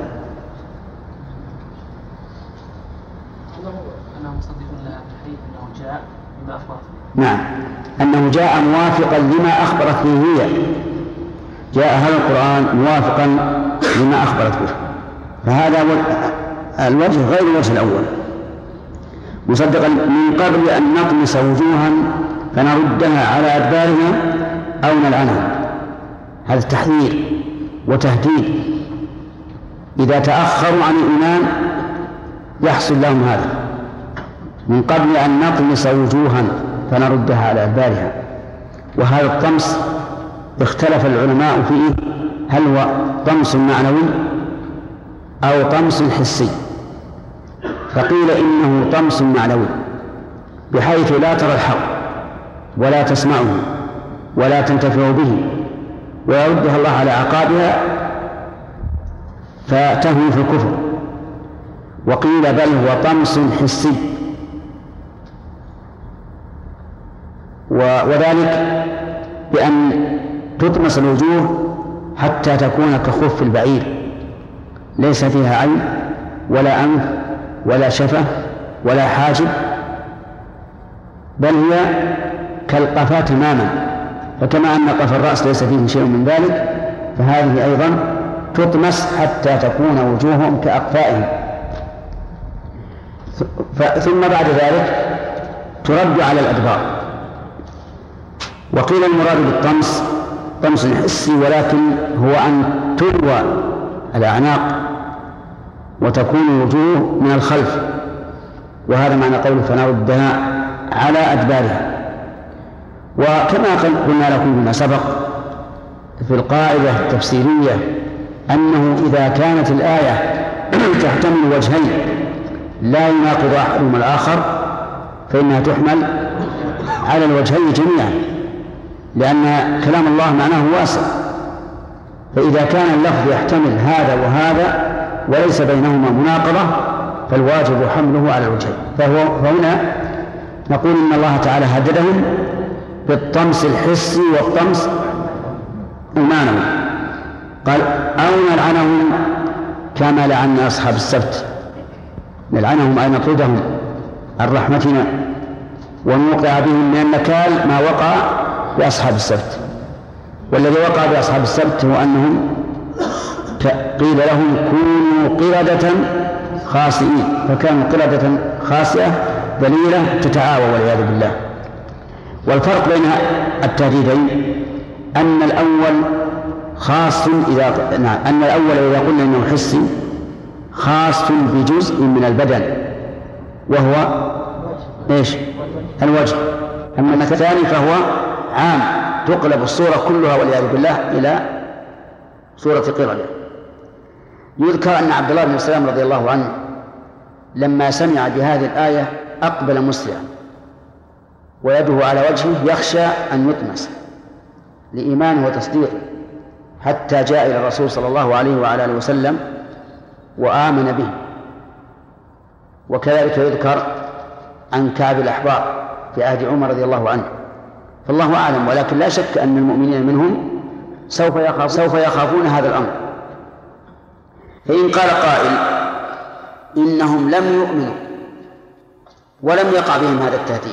أنه مصدق لها بحيث أنه جاء بما أخبرت. نعم، أنه جاء موافقا لما أخبرت به هي، جاء هذا القرآن موافقا لما أخبرت به، فهذا الوجه غير الوجه الأول. مصدقا من قبل أن نطمس وجوها فنردها على أدبارها أو نلعنها، هذا تحذير وتهديد. إذا تأخروا عن الإيمان يحصل لهم هذا، من قبل أن نطمس وجوها فنردها على أدبارها. وهذا الطمس اختلف العلماء فيه، هل هو طمس معنوي أو طمس حسي؟ فقيل إنه طمس معنوي، بحيث لا ترى الحق ولا تسمعه ولا تنتفع به ويردها الله على عقابها فتهوي في الكفر. وقيل بل هو طمس حسي، وذلك بأن تطمس الوجوه حتى تكون كخف البعير، ليس فيها عين ولا أنف ولا شفة ولا حاجب، بل هي كالقفا تماما. فكما أن قفا الرأس ليس فيه شيء من ذلك، فهذه أيضا تطمس حتى تكون وجوههم كأقفائهم، ثم بعد ذلك ترد على الأدبار. وقيل المراد بالطمس طمس حسي، ولكن هو أن تلوى الأعناق وتكون الوجوه من الخلف، وهذا معنى قوله فنردها على أدبارها. وكما قلنا لكم فيما سبق في القاعدة التفسيرية أنه إذا كانت الآية تحتمل وجهين لا يناقض أحدهما الآخر فإنها تحمل على الوجهين جميعا، لأن كلام الله معناه واسع. فإذا كان اللفظ يحتمل هذا وهذا وليس بينهما مناقضة فالواجب حمله على الوجهين. فهنا نقول إن الله تعالى هددهم بالطمس الحسي والطمس المعنوي، قال أو نلعنهم كما لعنا أصحاب السبت، نلعنهم أي نطردهم عن رحمتنا ونوقع بهم من النكال ما وقع بأصحاب السبت. والذي وقع بأصحاب السبت هو أنهم قيل لهم كونوا قردة خاسئين، فكانوا قردة خاسئة ذليلة تتعاوى والعياذ بالله. والفرق بين التهديدين أن الأول خاص أن الأول إذا قلنا إنه حسي خاص بجزء من البدن وهو إيش؟ الوجه. أما الثاني فهو عام تقلب الصورة كلها والعياذ بالله إلى صورة قردة. يذكر أن عبد الله بن سلام رضي الله عنه لما سمع بهذه الآية أقبل مسرعا ويده على وجهه يخشى أن يطمس لإيمانه وتصديقه، حتى جاء إلى الرسول صلى الله عليه وعلى آله وسلم وآمن به. وكذلك يذكر عن كعب الأحبار في عهد عمر رضي الله عنه، فالله أعلم، ولكن لا شك أن المؤمنين منهم سوف يخافون هذا الأمر. فإن قال قائل إنهم لم يؤمنوا ولم يقع بهم هذا التهديد،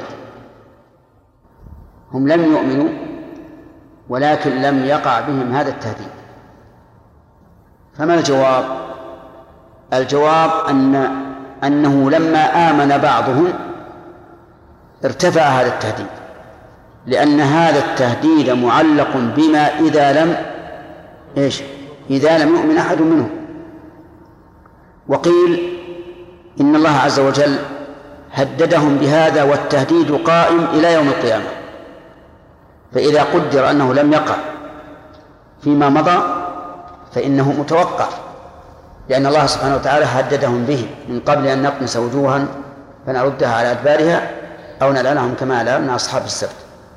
هم لم يؤمنوا ولكن لم يقع بهم هذا التهديد، فما الجواب؟ الجواب أنه لما آمن بعضهم ارتفع هذا التهديد، لأن هذا التهديد معلق بما إذا لم يؤمن أحد منهم. وقيل إن الله عز وجل هددهم بهذا والتهديد قائم إلى يوم القيامة، فإذا قدر أنه لم يقع فيما مضى فإنه متوقع، لأن الله سبحانه وتعالى هددهم به من قبل أن نقمس وجوها فنردها على أدبارها أو نلعنهم كما لعنا أصحاب السبت.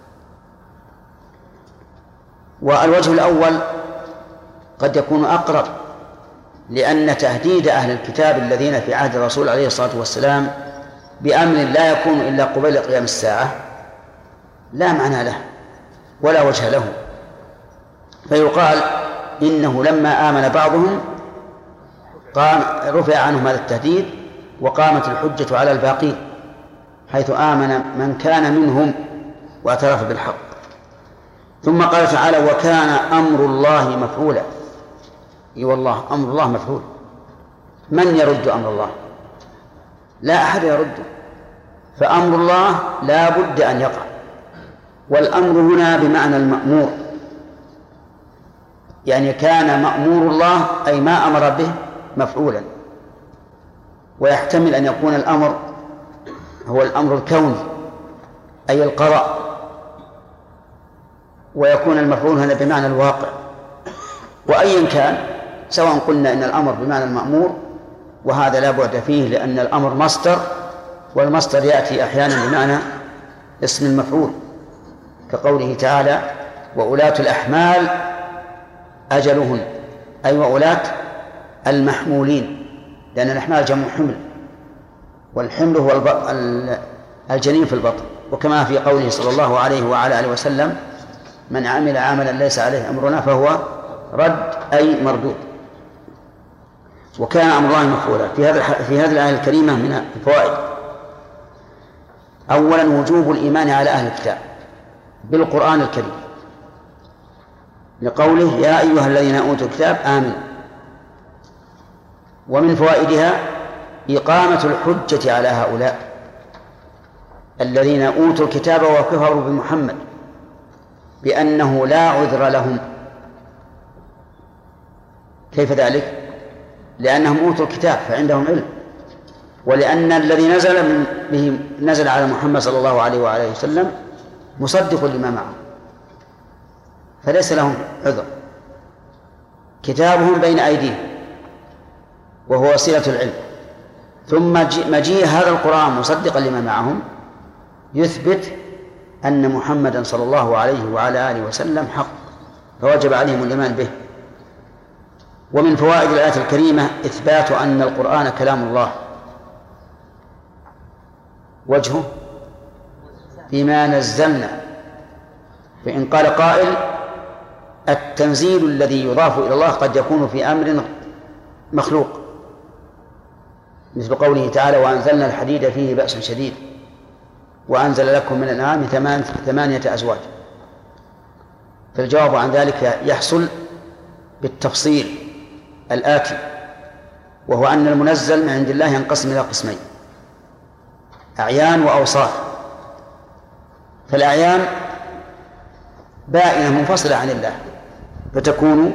والوجه الأول قد يكون أقرب، لأن تهديد أهل الكتاب الذين في عهد الرسول عليه الصلاة والسلام بأمر لا يكون إلا قبيل قيام الساعة لا معنى له ولا وجه له، فيقال إنه لما آمن بعضهم رفع عنهم هذا التهديد وقامت الحجة على الباقين، حيث آمن من كان منهم واعترف بالحق. ثم قال تعالى وكان أمر الله مفعولا. اي والله أمر الله مفعول، من يرد أمر الله؟ لا أحد يرده، فأمر الله لا بد أن يقع. والأمر هنا بمعنى المأمور، يعني كان مأمور الله أي ما أمر به مفعولا. ويحتمل أن يكون الأمر هو الأمر الكوني أي القضاء، ويكون المفعول هنا بمعنى الواقع. وأيا كان، سواء قلنا إن الأمر بمعنى المأمور وهذا لا بعد فيه، لأن الأمر مصدر، والمصدر يأتي أحيانا بمعنى اسم المفعول، كقوله تعالى وأولاة الأحمال أجلهن، أي وأولاة المحمولين، لأن الأحمال جمع حمل، والحمل هو الجنين في البطن. وكما في قوله صلى الله عليه وعلى آله وسلم من عمل عملا ليس عليه أمرنا فهو رد أي مردود. وكان أمر الله مفعولا. في هذه الآية الكريمة من الفوائد: أولا وجوب الإيمان على أهل الكتاب بالقرآن الكريم، لقوله يا أيها الذين أوتوا الكتاب آمنوا. ومن فوائدها إقامة الحجة على هؤلاء الذين أوتوا الكتاب وكفروا بمحمد بأنه لا عذر لهم. كيف ذلك؟ لأنهم أوتوا الكتاب فعندهم علم، ولأن الذي نزل على محمد صلى الله عليه وآله وسلم مصدق لما معه، فليس لهم عذر. كتابهم بين أيديهم وهو وسيلة العلم، ثم مجيء هذا القرآن مصدقا لما معهم يثبت أن محمدا صلى الله عليه وعلى آله وسلم حق، فوجب عليهم الإيمان به. ومن فوائد الآية الكريمة إثبات أن القرآن كلام الله. وجهه بما نزلنا، فإن قال قائل التنزيل الذي يضاف إلى الله قد يكون في أمر مخلوق، مثل قوله تعالى وأنزلنا الحديد فيه بأس شديد وأنزل لكم من الأنعام 8 أزواج. فالجواب عن ذلك يحصل بالتفصيل الآتي، وهو أن المنزل من عند الله ينقسم إلى قسمين: أعيان وأوصاف. فالأعيان بائنة منفصلة عن الله، فتكون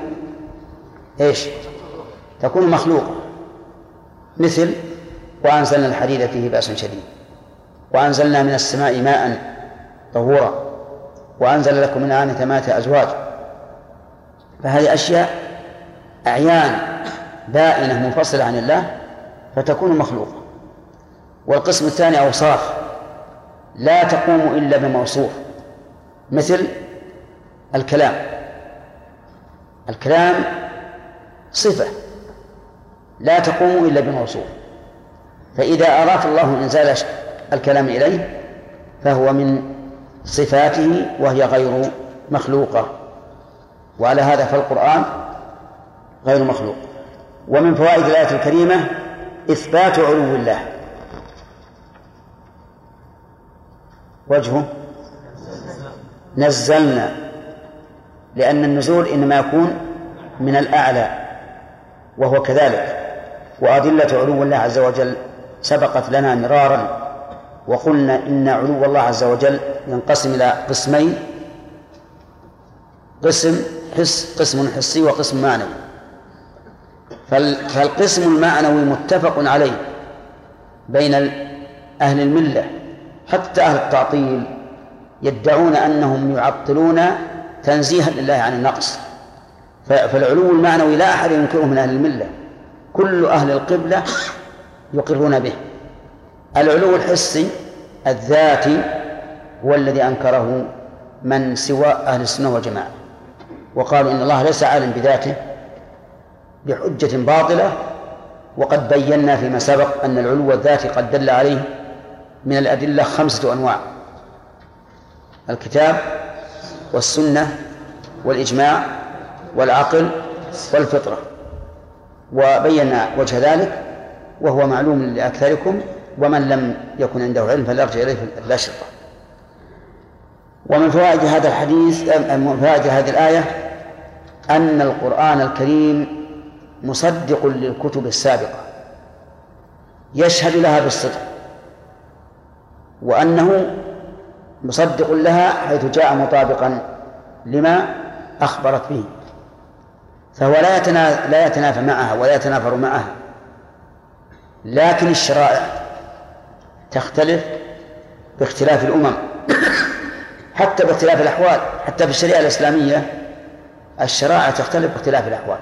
تكون مخلوقة، مثل وأنزلنا الحديد فيه بأس شديد، وأنزلنا من السماء ماء طهورا، وأنزل لكم من الأنعام 8 أزواج، فهذه أشياء أعيان بائنة منفصلة عن الله فتكون مخلوقة. والقسم الثاني أوصاف لا تقوم إلا بموصوف، مثل الكلام صفة لا تقوم إلا بموصوف، فإذا أراد الله إنزال الكلام إليه فهو من صفاته وهي غير مخلوقة، وعلى هذا فالقرآن غير مخلوق. ومن فوائد الآية الكريمة إثبات علو الله. وجهه نزلنا، لأن النزول إنما يكون من الأعلى وهو كذلك. وأدلة علو الله عز وجل سبقت لنا مرارا، وقلنا إن علو الله عز وجل ينقسم إلى قسمين: قسم حسي وقسم معنوي. فالقسم المعنوي متفق عليه بين أهل الملة، حتى أهل التعطيل يدعون أنهم يعطلون تنزيها لله عن النقص، فالعلو المعنوي لا أحد ينكره من أهل الملة، كل أهل القبلة يقرون به. العلو الحسي الذاتي هو الذي أنكره من سوى أهل السنة والجماعة، وقالوا إن الله ليس عالم بذاته بحجة باطلة. وقد بينا فيما سبق أن العلو الذاتي قد دل عليه من الأدلة 5 أنواع: الكتاب والسنة والإجماع والعقل والفطرة، وبينا وجه ذلك وهو معلوم لأكثركم، ومن لم يكن عنده علم فليرجع إليه في الأشرطة. ومن فوائد هذا الحديث، من فوائد هذه الآية، أن القرآن الكريم مصدق للكتب السابقة يشهد لها بالصدق، وأنه مصدق لها حيث جاء مطابقا لما أخبرت به، فهو لا يتنافى معها ولا يتنافر معها. لكن الشرائع تختلف باختلاف الأمم، حتى باختلاف الأحوال. حتى في الشريعة الإسلامية الشرائع تختلف باختلاف الأحوال،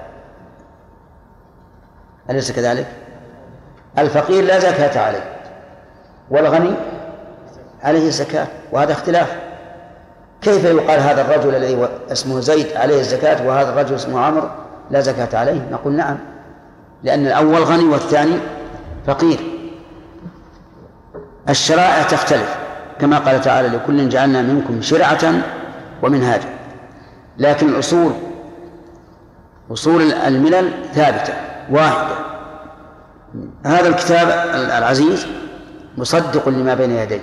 أليس كذلك؟ الفقير لا زكاة عليه، والغني عليه الزكاة، وهذا اختلاف. كيف يقال هذا الرجل الذي اسمه زيد عليه الزكاة وهذا الرجل اسمه عمرو لا زكاة عليه؟ نقول نعم، لأن الأول غني والثاني فقير. الشرائع تختلف كما قال تعالى: لكل جعلنا منكم شرعة ومنهاجا. لكن أصول الملل ثابتة واحدة. هذا الكتاب العزيز مصدق لما بين يديه.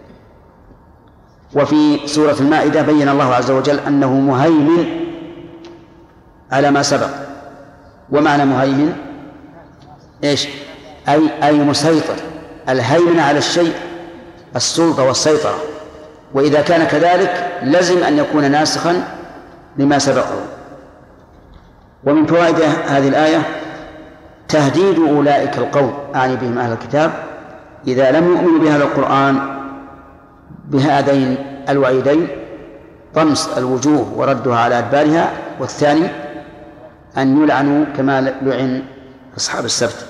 وفي سورة المائدة بين الله عز وجل أنه مهيمن على ما سبق. ومعنى مهيمن إيش؟ أي مسيطر. الهيمن على الشيء السلطة والسيطرة، وإذا كان كذلك لزم أن يكون ناسخا لما سبقه. ومن فوائد هذه الآية تهديد أولئك القوم، أعني بهم أهل الكتاب، إذا لم يؤمنوا بهذا القرآن بهذين الوعيدين: طمس الوجوه وردها على أدبارها، والثاني أن يلعنوا كما لعن أصحاب السبت.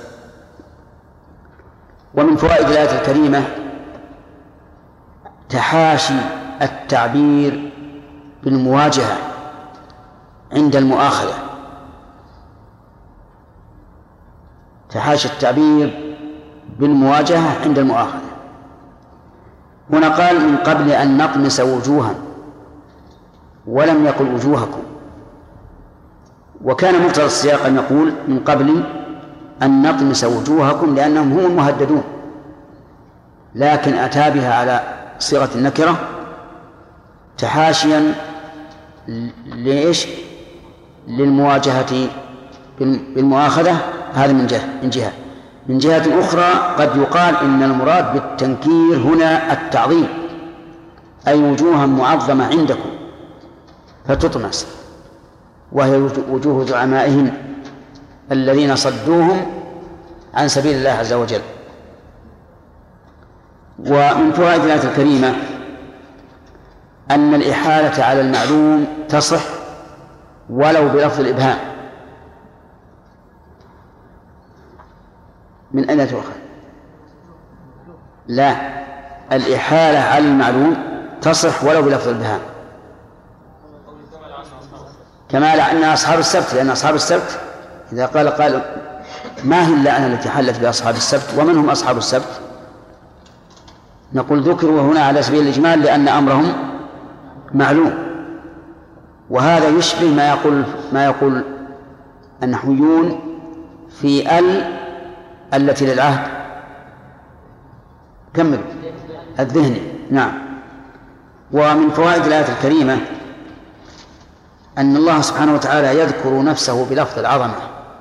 ومن فوائد الآية الكريمة تحاشي التعبير بالمواجهة عند المؤاخذة. تحاشي التعبير بالمواجهة عند المؤاخذة. هنا قال: من قبل أن نطمس وجوها، ولم يقل وجوهكم. وكان مقتضى السياق أن يقول: من قبل أن نطمس وجوهكم، لأنهم هم المهددون، لكن أتى بها على صيغة النكرة تحاشيا ليش؟ للمواجهة بالمؤاخذة. هذا من جهة أخرى قد يقال إن المراد بالتنكير هنا التعظيم، أي وجوها معظمة عندكم فتطمس، وهي وجوه زعمائهم الذين صدوهم عن سبيل الله عز وجل. ومن فوائد الآية الكريمة أن الإحالة على المعلوم تصح ولو بلفظ الإبهام. من أين تؤخذ؟ لا، الإحالة على المعلوم تصح ولو بلفظ الإبهام، كما لأن أصحاب السبت، لأن أصحاب السبت إذا قال ما هي اللعنة التي حلت بأصحاب السبت ومن هم أصحاب السبت؟ نقول ذكروا هنا على سبيل الإجمال لأن أمرهم معلوم، وهذا يشبه ما يقول النحويون في التي للعهد. كملوا. الذهني. نعم. ومن فوائد الآية الكريمة أن الله سبحانه وتعالى يذكر نفسه بلفظ العظمة: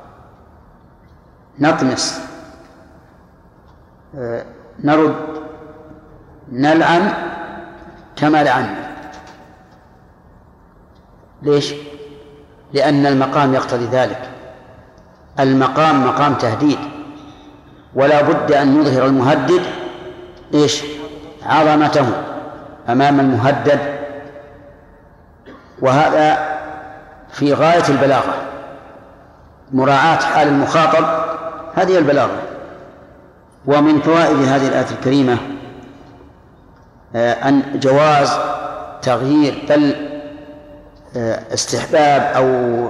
نطمس، نرد، نلعن كما لعنا. ليش؟ لأن المقام يقتضي ذلك. المقام مقام تهديد، ولا بد أن يظهر المهدد إيش؟ عظمته أمام المهدد، وهذا في غاية البلاغة. مراعاة حال المخاطب هذه البلاغة. ومن فوائد هذه الآية الكريمة أن جواز تغيير، بل استحباب أو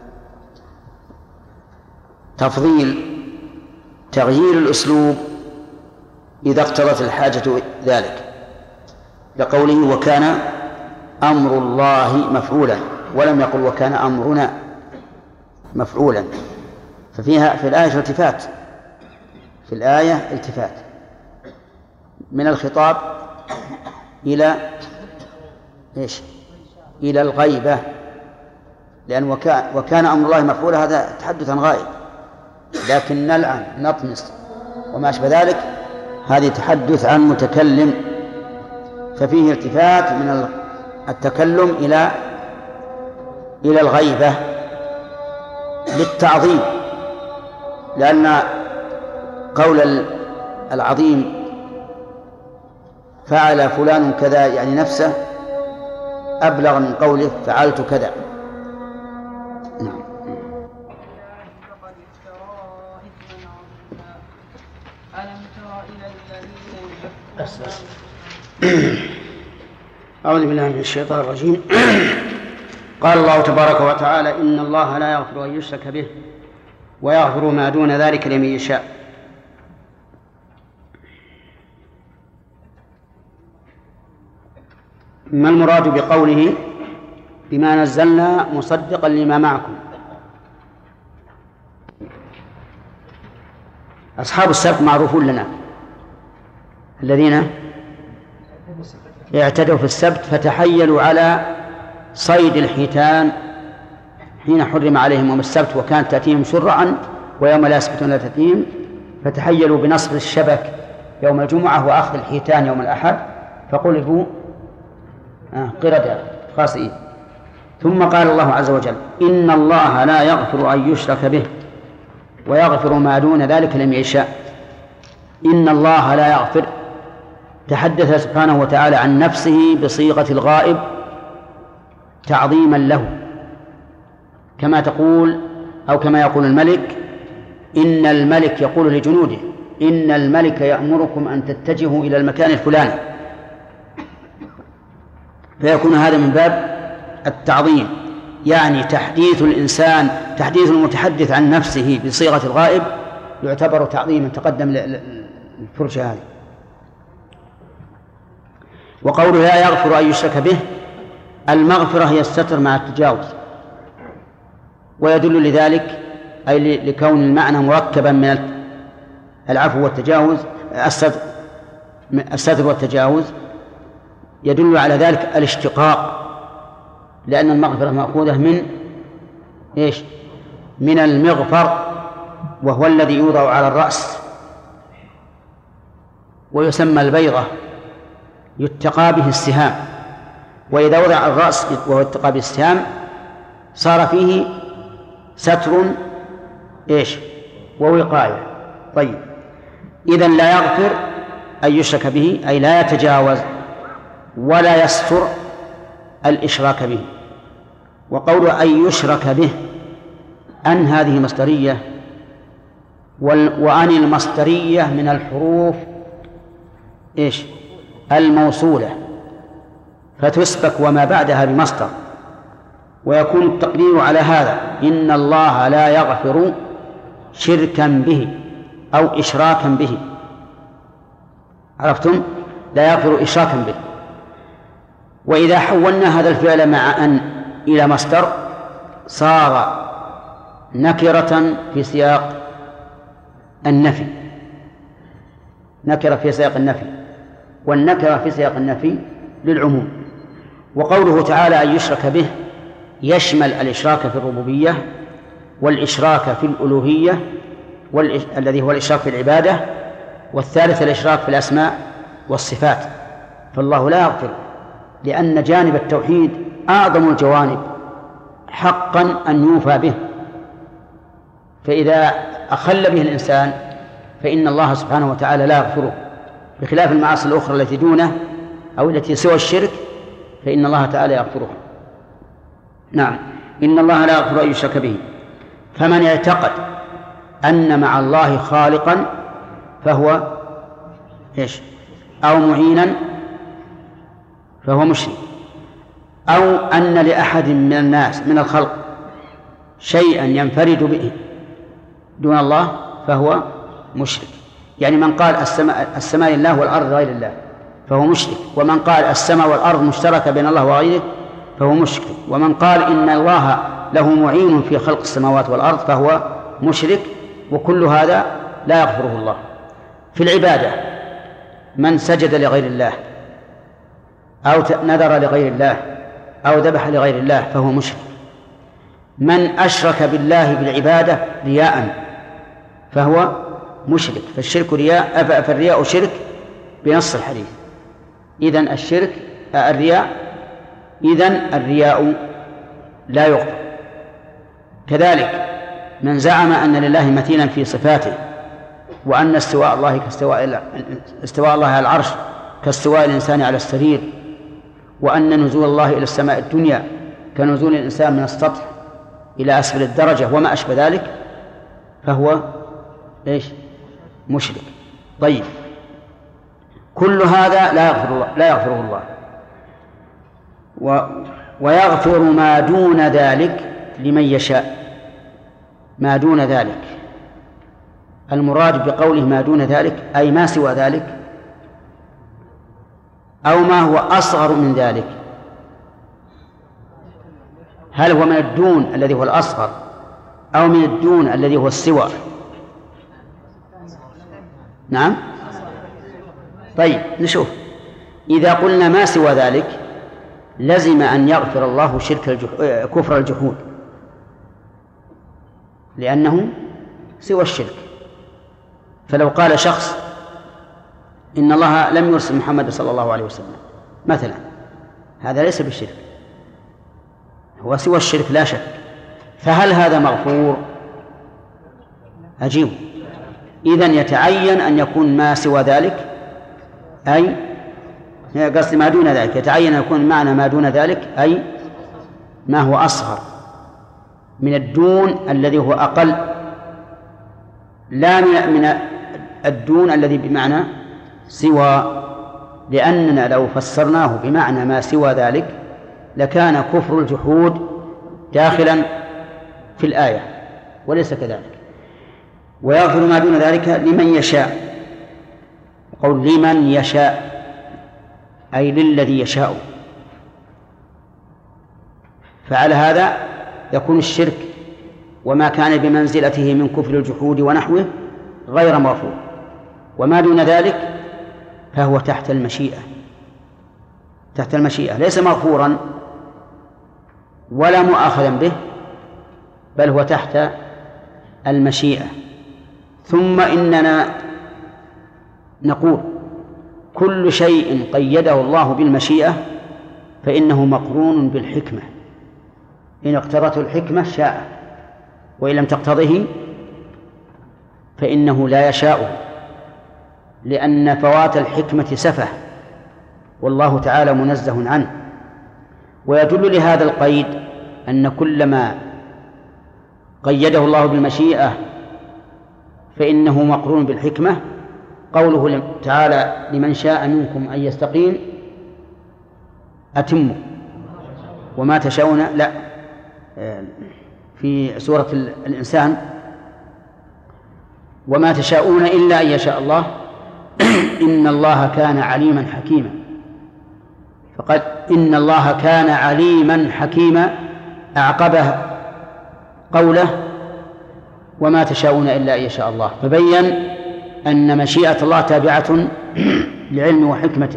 تفضيل تغيير الأسلوب إذا اقتضت الحاجة ذلك، لقوله: وكان أمر الله مفعولا، ولم يقل وكان أمرنا مفعولا. ففيها في الآية التفات، في الآية التفات من الخطاب إلى إيش؟ إلى الغيبة، لأن وكان أمر الله مفعولا هذا تحدث عن غائب، لكن نلعن، نطمس وما أشبه ذلك هذه تحدث عن متكلم، ففيه التفات من التكلم إلى الغيبة للتعظيم، لأن قول العظيم فعل فلان كذا يعني نفسه أبلغ من قوله فعلت كذا. أعوذ بالله من الشيطان الرجيم. قال الله تبارك وتعالى: إن الله لا يغفر أن يشرك به ويغفر ما دون ذلك لمن يشاء. ما المراد بقوله بما نزلنا مصدقا لما معكم؟ أصحاب السبت معروفون لنا، الذين اعتدوا في السبت فتحيلوا على صيد الحيتان حين حرم عليهم يوم السبت، وكانت تأتيهم شرعا ويوم لا يسبتون لا تأتيهم، فتحيلوا بنصب الشبك يوم الجمعة وأخذ الحيتان يوم الأحد، فقلبوا قردة خاسئين. ثم قال الله عز وجل: إن الله لا يغفر أن يشرك به ويغفر ما دون ذلك لمن يشاء. إن الله لا يغفر، تحدث سبحانه وتعالى عن نفسه بصيغة الغائب تعظيما له، كما تقول أو كما يقول الملك: إن الملك يقول لجنوده: إن الملك يأمركم أن تتجهوا إلى المكان الفلاني، فيكون هذا من باب التعظيم، يعني تحديث الإنسان، تحديث المتحدث عن نفسه بصيغة الغائب يعتبر تعظيما، تقدم الفرشة هذه. وقوله لا يغفر أن يشرك به، المغفرة هي الستر مع التجاوز، ويدل لذلك أي لكون المعنى مركبا من العفو والتجاوز، الستر والتجاوز، يدل على ذلك الاشتقاق، لأن المغفرة مأخوذة من إيش؟ من المغفر، وهو الذي يوضع على الرأس ويسمى البيضة، يتقى به السهام، وإذا وضع الرأس وهو يتقى به السهام صار فيه ستر إيش؟ ووقاية. طيب، إذن لا يغفر أن يشرك به، أي لا يتجاوز ولا يستر الإشراك به. وقول أن يشرك به أن هذه مصدرية، وأن المصدرية من الحروف إيش؟ الموصولة، فتسبك وما بعدها بمصدر، ويكون التقدير على هذا: إن الله لا يغفر شركا به أو إشراكا به. عرفتم؟ لا يغفر إشراكا به. وإذا حولنا هذا الفعل مع أن إلى مصدر صار نكرة في سياق النفي، نكرة في سياق النفي، والنكرة في سياق النفي للعموم. وقوله تعالى أن يشرك به يشمل الإشراك في الربوبية، والإشراك في الألوهية، الذي هو الإشراك في العبادة، والثالث الإشراك في الأسماء والصفات. فالله لا يغفر، لأن جانب التوحيد أعظم الجوانب حقا أن يوفى به، فإذا أخل به الإنسان فإن الله سبحانه وتعالى لا يغفره، بخلاف المعاصي الأخرى التي دونه أو التي سوى الشرك فإن الله تعالى يغفرها. نعم، إن الله لا يغفر أن يشرك به. فمن اعتقد أن مع الله خالقا فهو إيش؟ أو معينا فهو مشرك، أو أن لأحد من الناس من الخلق شيئا ينفرد به دون الله فهو مشرك. يعني من قال السماء لله والأرض غير الله فهو مشرك، ومن قال السماء والأرض مشتركة بين الله وغيره فهو مشرك، ومن قال إن الله له معين في خلق السماوات والأرض فهو مشرك. وكل هذا لا يغفره الله. في العبادة من سجد لغير الله أو نذر لغير الله أو ذبح لغير الله فهو مشرك. من أشرك بالله بالعبادة رياء فهو مشرك. فالشرك رياء، فالرياء شرك بنص الحديث. إذن الرياء لا يغفر. كذلك من زعم أن لله مثيلا في صفاته، وأن استواء الله على العرش كاستواء الإنسان على السرير، وأن نزول الله إلى السماء الدنيا كنزول الإنسان من السطح إلى أسفل الدرجة وما أشبه ذلك، فهو إيش؟ مشرك. طيب، كل هذا لا يغفره الله. ويغفر ما دون ذلك لمن يشاء. ما دون ذلك، المراد بقوله ما دون ذلك أي ما سوى ذلك، أو ما هو أصغر من ذلك. هل هو من الدون الذي هو الأصغر أو من الدون الذي هو السوى؟ نعم. طيب نشوف. إذا قلنا ما سوى ذلك لزم أن يغفر الله كفر الجحود، لأنه سوى الشرك. فلو قال شخص إن الله لم يرسل محمد صلى الله عليه وسلم مثلا، هذا ليس بالشرك، هو سوى الشرك لا شك. فهل هذا مغفور؟ أجيب. إذن يتعين أن يكون ما سوى ذلك، أي قصد ما دون ذلك، يتعين أن يكون معنى ما دون ذلك أي ما هو أصغر من الدون الذي هو أقل، لا من الدون الذي بمعنى سوى. لأننا لو فسرناه بمعنى ما سوى ذلك لكان كفر الجحود داخلا في الآية، وليس كذلك. ويغفر ما دون ذلك لمن يشاء. قول لمن يشاء أي للذي يشاء. فعلى هذا يكون الشرك وما كان بمنزلته من كفر الجحود ونحوه غير مغفور، وما دون ذلك فهو تحت المشيئة، تحت المشيئة، ليس مغفورا ولا مؤاخذا به، بل هو تحت المشيئة. ثم إننا نقول كل شيء قيده الله بالمشيئة فإنه مقرون بالحكمة، إن اقتضته الحكمة شاء، وإن لم تقتضه فإنه لا يشاء، لأن فوات الحكمة سفه والله تعالى منزه عنه. ويدل لهذا القيد أن كل ما قيده الله بالمشيئة فإنه مقرون بالحكمة. قوله تعالى لمن شاء منكم أن يستقيم أتموا وما تشاءون، لا، في سورة الإنسان وما تشاءون إلا أن يشاء الله إن الله كان عليما حكيما. فقد إن الله كان عليما حكيما أعقبه قوله وما تشاءون إلا أن يشاء الله، فبين أن مشيئة الله تابعة لعلم وحكمته.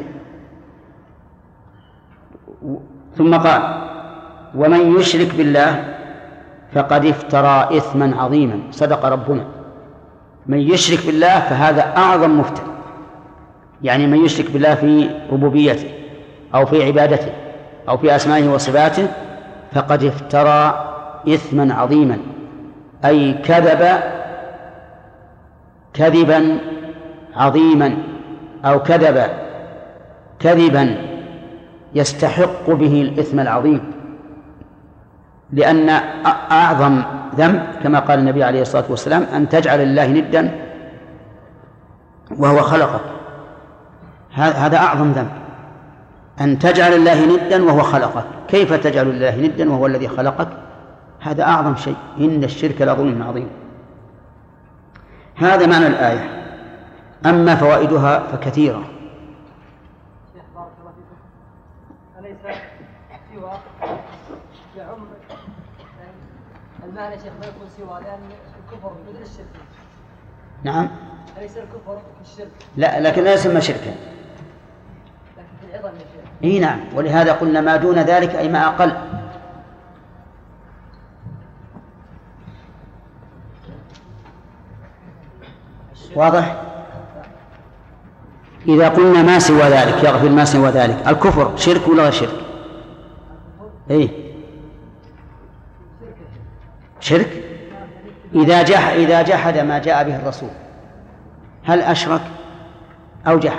ثم قال ومن يشرك بالله فقد افترى إثما عظيما. صدق ربنا، من يشرك بالله فهذا أعظم مفتر، يعني من يشرك بالله في ربوبيته أو في عبادته أو في أسمائه وصفاته فقد افترى إثما عظيما، أي كذب كذبا عظيما أو كذب كذبا يستحق به الإثم العظيم. لأن أعظم ذنب كما قال النبي عليه الصلاة والسلام أن تجعل لله ندا وهو خلقك. هذا أعظم ذنب، أن تجعل لله ندا وهو خلقك. كيف تجعل لله ندا وهو الذي خلقك؟ هذا أعظم شيء، إن الشرك لظلم عظيم. هذا معنى الآية. أما فوائدها فكثيرة. أليس سوى يعم المعنى شيخ ما يكون سوى، لأن الكفر مثل الشرك. نعم. أليس الكفر الشرك؟ لا، لكن لا يسمى شركا. لكن في العظم يا شيخ. إيه نعم، ولهذا قلنا ما دون ذلك أي ما أقل. واضح؟ إذا قلنا ما سوى ذلك يغفر ما سوى ذلك، الكفر شرك ولا غير شرك؟ إيه شرك. إذا جحد ما جاء به الرسول هل أشرك أو جحد؟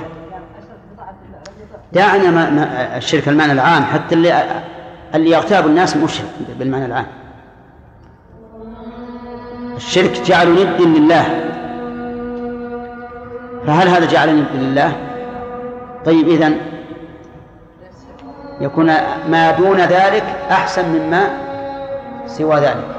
دعنا الشرك المعنى العام، حتى اللي يغتاب الناس مشرك بالمعنى العام. الشرك جعل ند لله، فهل هذا جعل ند لله؟ طيب إذن يكون ما دون ذلك أحسن مما سوى ذلك.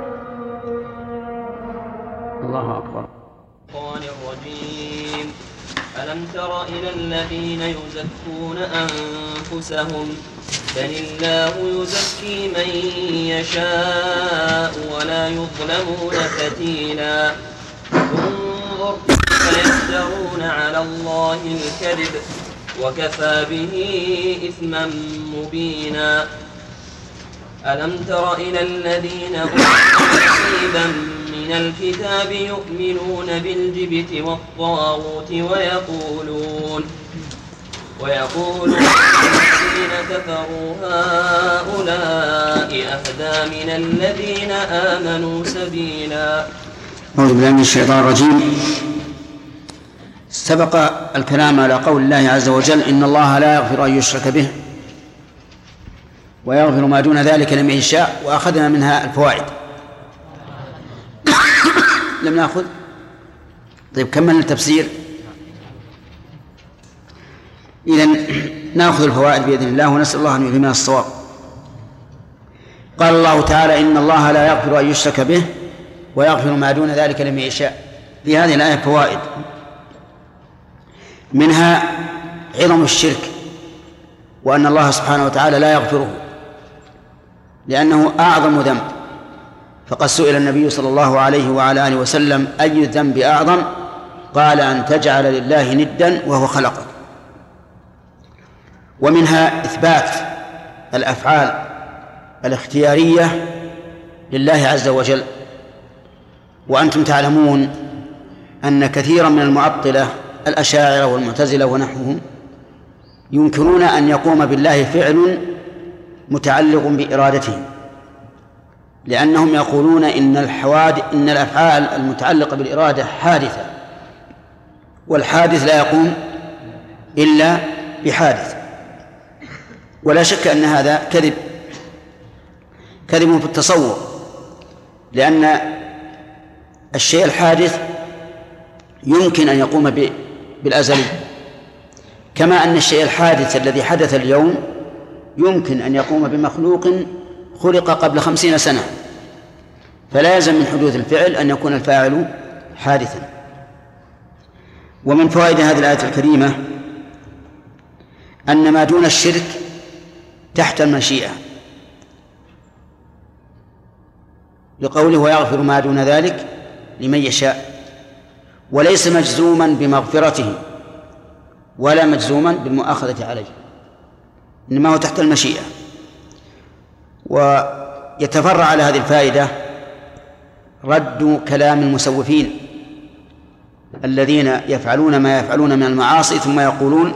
الله أكبر. الشيطان الرجيم. ألم تر إلى الذين يزكون أنفسهم بل الله يزكي من يشاء ولا يظلمون فتيلا. انظر كيف يفترون على الله الكذب وكفى به إثما مبينا. ألم تر إلى الذين أوتوا نصيبا من الكتاب يؤمنون بالجبت والطاغوت ويقولون الذين كفروا هؤلاء أهدى من الذين آمنوا سبيلا. أعوذ بالله من الشيطان الرجيم. سبق الكلام على قول الله عز وجل إن الله لا يغفر أن يشرك به ويغفر ما دون ذلك لمن يشاء، وأخذنا منها الفوائد. لم نأخذ؟ طيب كملنا التفسير. إذن نأخذ الفوائد بإذن الله ونسأل الله أن يلهمنا الصواب. قال الله تعالى إن الله لا يغفر أن يشرك به ويغفر ما دون ذلك لمن يشاء. في هذه الآية فوائد، منها عظم الشرك وأن الله سبحانه وتعالى لا يغفره لأنه أعظم ذنب. فقد سئل النبي صلى الله عليه وعلى آله وسلم أي الذنب أعظم؟ قال أن تجعل لله ندا وهو خلقك. ومنها إثبات الأفعال الاختيارية لله عز وجل. وأنتم تعلمون أن كثيرا من المعطلة الأشاعرة والمعتزلة ونحوهم ينكرون أن يقوم بالله فعل متعلق بإرادته، لأنهم يقولون إن الأفعال المتعلقة بالإرادة حادثة، والحادث لا يقوم إلا بحادث. ولا شك أن هذا كذب في التصور، لأن الشيء الحادث يمكن أن يقوم بالأزلي، كما أن الشيء الحادث الذي حدث اليوم يمكن أن يقوم بمخلوق خلق قبل 50 سنة، فلا يلزم من حدوث الفعل أن يكون الفاعل حادثا. ومن فوائد هذه الآية الكريمة أن ما دون الشرك تحت المشيئة، لقوله ويغفر ما دون ذلك لمن يشاء، وليس مجزوما بمغفرته ولا مجزوما بالمؤاخذة عليه، إنما هو تحت المشيئة. ويتفرع على هذه الفائدة رد كلام المسوفين الذين يفعلون ما يفعلون من المعاصي ثم يقولون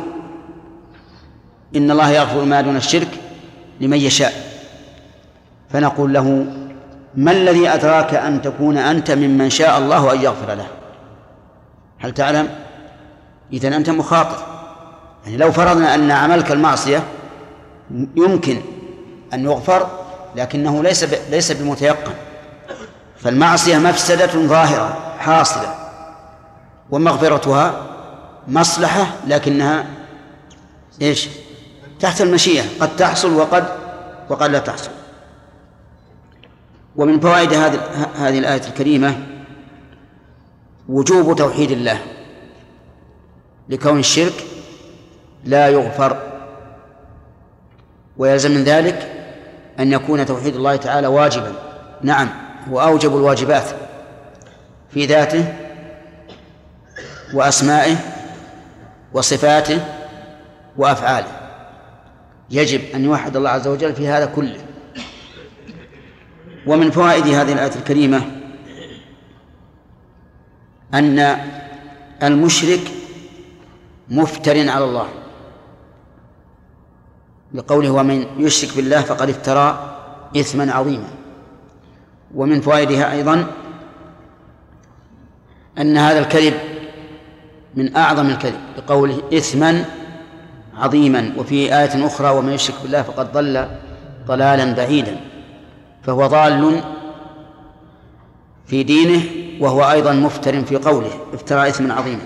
إن الله يغفر ما دون الشرك لمن يشاء، فنقول له ما الذي أدراك أن تكون أنت ممن شاء الله أن يغفر له؟ هل تعلم؟ إذن أنت مخاطر. يعني لو فرضنا أن عملك المعصية يمكن أن يغفر لكنه ليس بمتيقن، فالمعصية مفسدة ظاهرة حاصلة، ومغفرتها مصلحة لكنها إيش؟ تحت المشيئة، قد تحصل وقد لا تحصل. ومن فوائد هذه الآية الكريمة وجوب توحيد الله، لكون الشرك لا يغفر، ويلزم من ذلك أن يكون توحيد الله تعالى واجبا. نعم، هو أوجب الواجبات في ذاته وأسمائه وصفاته وأفعاله، يجب أن يوحد الله عز وجل في هذا كله. ومن فوائد هذه الآية الكريمة أن المشرك مفتر على الله، لقوله ومن يشرك بالله فقد افترى إثما عظيما. ومن فوائدها أيضا أن هذا الكذب من أعظم الكذب، لقوله إثما عظيما. وفي آية أخرى ومن يشرك بالله فقد ضل ضلالا بعيدا، فهو ضال في دينه وهو أيضا مفتر في قوله افترى إثما عظيما.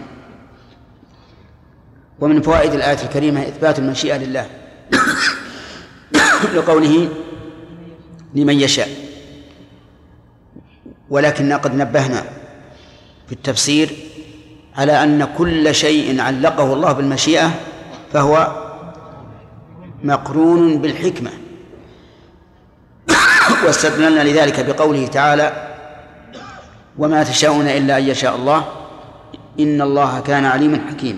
ومن فوائد الآية الكريمة إثبات المشيئة لله لقوله لمن يشاء. ولكننا قد نبهنا في التفسير على أن كل شيء علقه الله بالمشيئة فهو مقرون بالحكمة، واستدللنا لذلك بقوله تعالى وما تشاءون إلا أن يشاء الله إن الله كان عليما حكيما.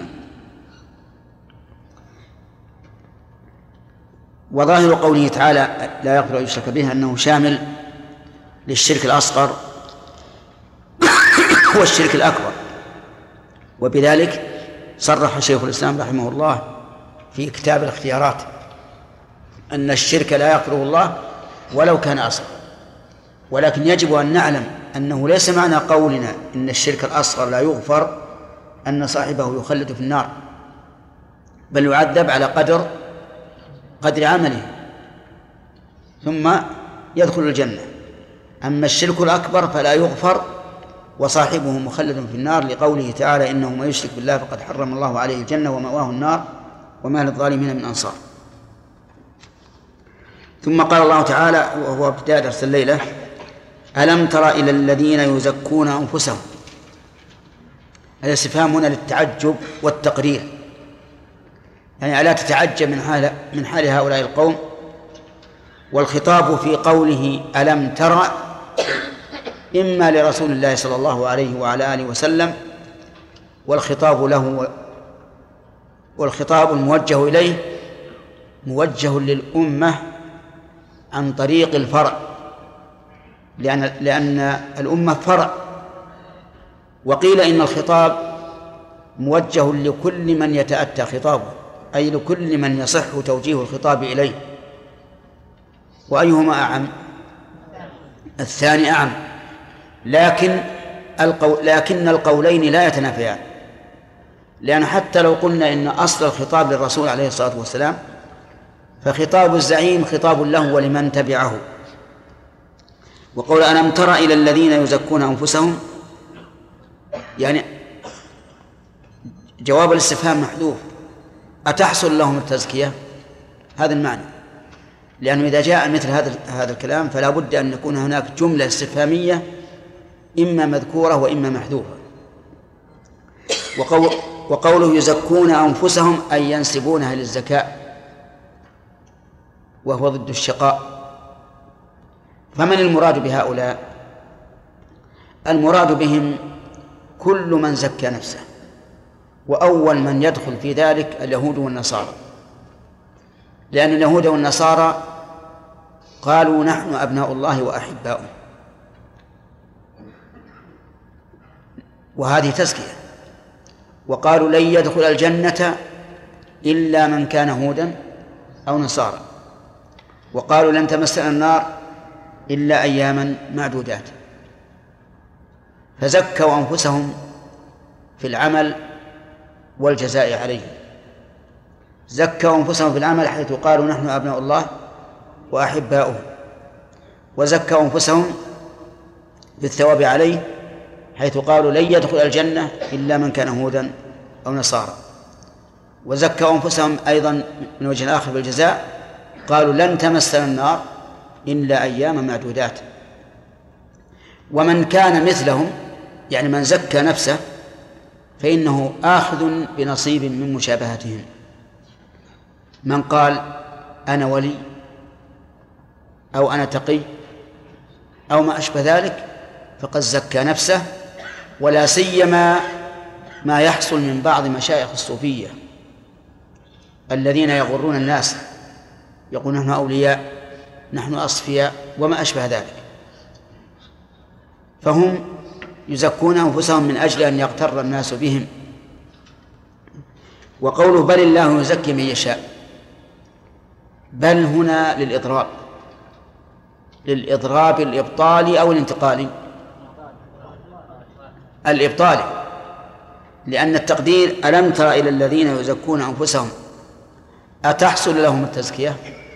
وظاهر قوله تعالى لا يغفر أن يشرك به أنه شامل للشرك الأصغر والشرك الأكبر، وبذلك صرح شيخ الإسلام رحمه الله في كتاب الاختيارات أن الشرك لا يغفره الله ولو كان أصغر. ولكن يجب أن نعلم أنه ليس معنى قولنا إن الشرك الأصغر لا يغفر أن صاحبه يخلد في النار، بل يعذب على قدر عمله ثم يدخل الجنة. أما الشرك الأكبر فلا يغفر وصاحبه مخلد في النار، لقوله تعالى إنه من يشرك بالله فقد حرم الله عليه الجنة ومأواه النار وما للظالمين من أنصار. ثم قال الله تعالى وهو ابتداء درس الليلة ألم تر إلى الذين يزكون أنفسهم. الاستفهام هنا للتعجب والتقرير، يعني ألا تتعجب من حال هؤلاء القوم. والخطاب في قوله ألم تر إما لرسول الله صلى الله عليه وعلى آله وسلم، والخطاب له والخطاب الموجه إليه موجه للأمة عن طريق الفرع، لأن الأمة فرع. وقيل إن الخطاب موجه لكل من يتأتى خطابه، أي لكل من يصح توجيه الخطاب إليه. وأيهما أعم؟ الثاني أعم، لكن القولين لا يتنافيان، لأن حتى لو قلنا إن أصل الخطاب للرسول عليه الصلاة والسلام فخطاب الزعيم خطاب له ولمن تبعه. وقول ألم تر إلى الذين يزكون أنفسهم، يعني جواب الاستفهام محذوف، أتحصل لهم التزكية؟ هذا المعنى، لأنه إذا جاء مثل هذا الكلام فلا بد أن يكون هناك جملة استفهامية إما مذكورة وإما محذوفة. وقوله يزكون أنفسهم أي ينسبونها للزكاة، وهو ضد الشقاء. فمن المراد بهؤلاء؟ المراد بهم كل من زكى نفسه، وأول من يدخل في ذلك اليهود والنصارى، لأن اليهود والنصارى قالوا نحن أبناء الله وأحباؤه، وهذه تزكية. وقالوا لن يدخل الجنة إلا من كان هودا أو نصارى، وقالوا لن تمسنا النار إلا أياما معدودات. فزكوا أنفسهم في العمل والجزاء عليه. زكوا أنفسهم في العمل حيث قالوا نحن أبناء الله وأحباؤه، وزكوا أنفسهم في الثواب عليه حيث قالوا لن يدخل الجنة إلا من كان هودا أو نصارى. وزكوا أنفسهم أيضا من وجه آخر بالجزاء، قالوا لن تمسنا النار إلا أيام معدودات. ومن كان مثلهم، يعني من زكى نفسه، فإنه آخذ بنصيب من مشابهتهم. من قال أنا ولي أو أنا تقي أو ما أشبه ذلك فقد زكى نفسه، ولا سيما ما يحصل من بعض مشايخ الصوفية الذين يغرون الناس، يقولون نحن أولياء، نحن أصفياء وما أشبه ذلك، فهم يزكون أنفسهم من أجل أن يغتر الناس بهم. وقوله بل الله يزكي من يشاء، بل هنا للإضراب الإبطالي أو الانتقالي؟ الإبطالي، لأن التقدير ألم تر إلى الذين يزكون أنفسهم أتحصل لهم التزكية؟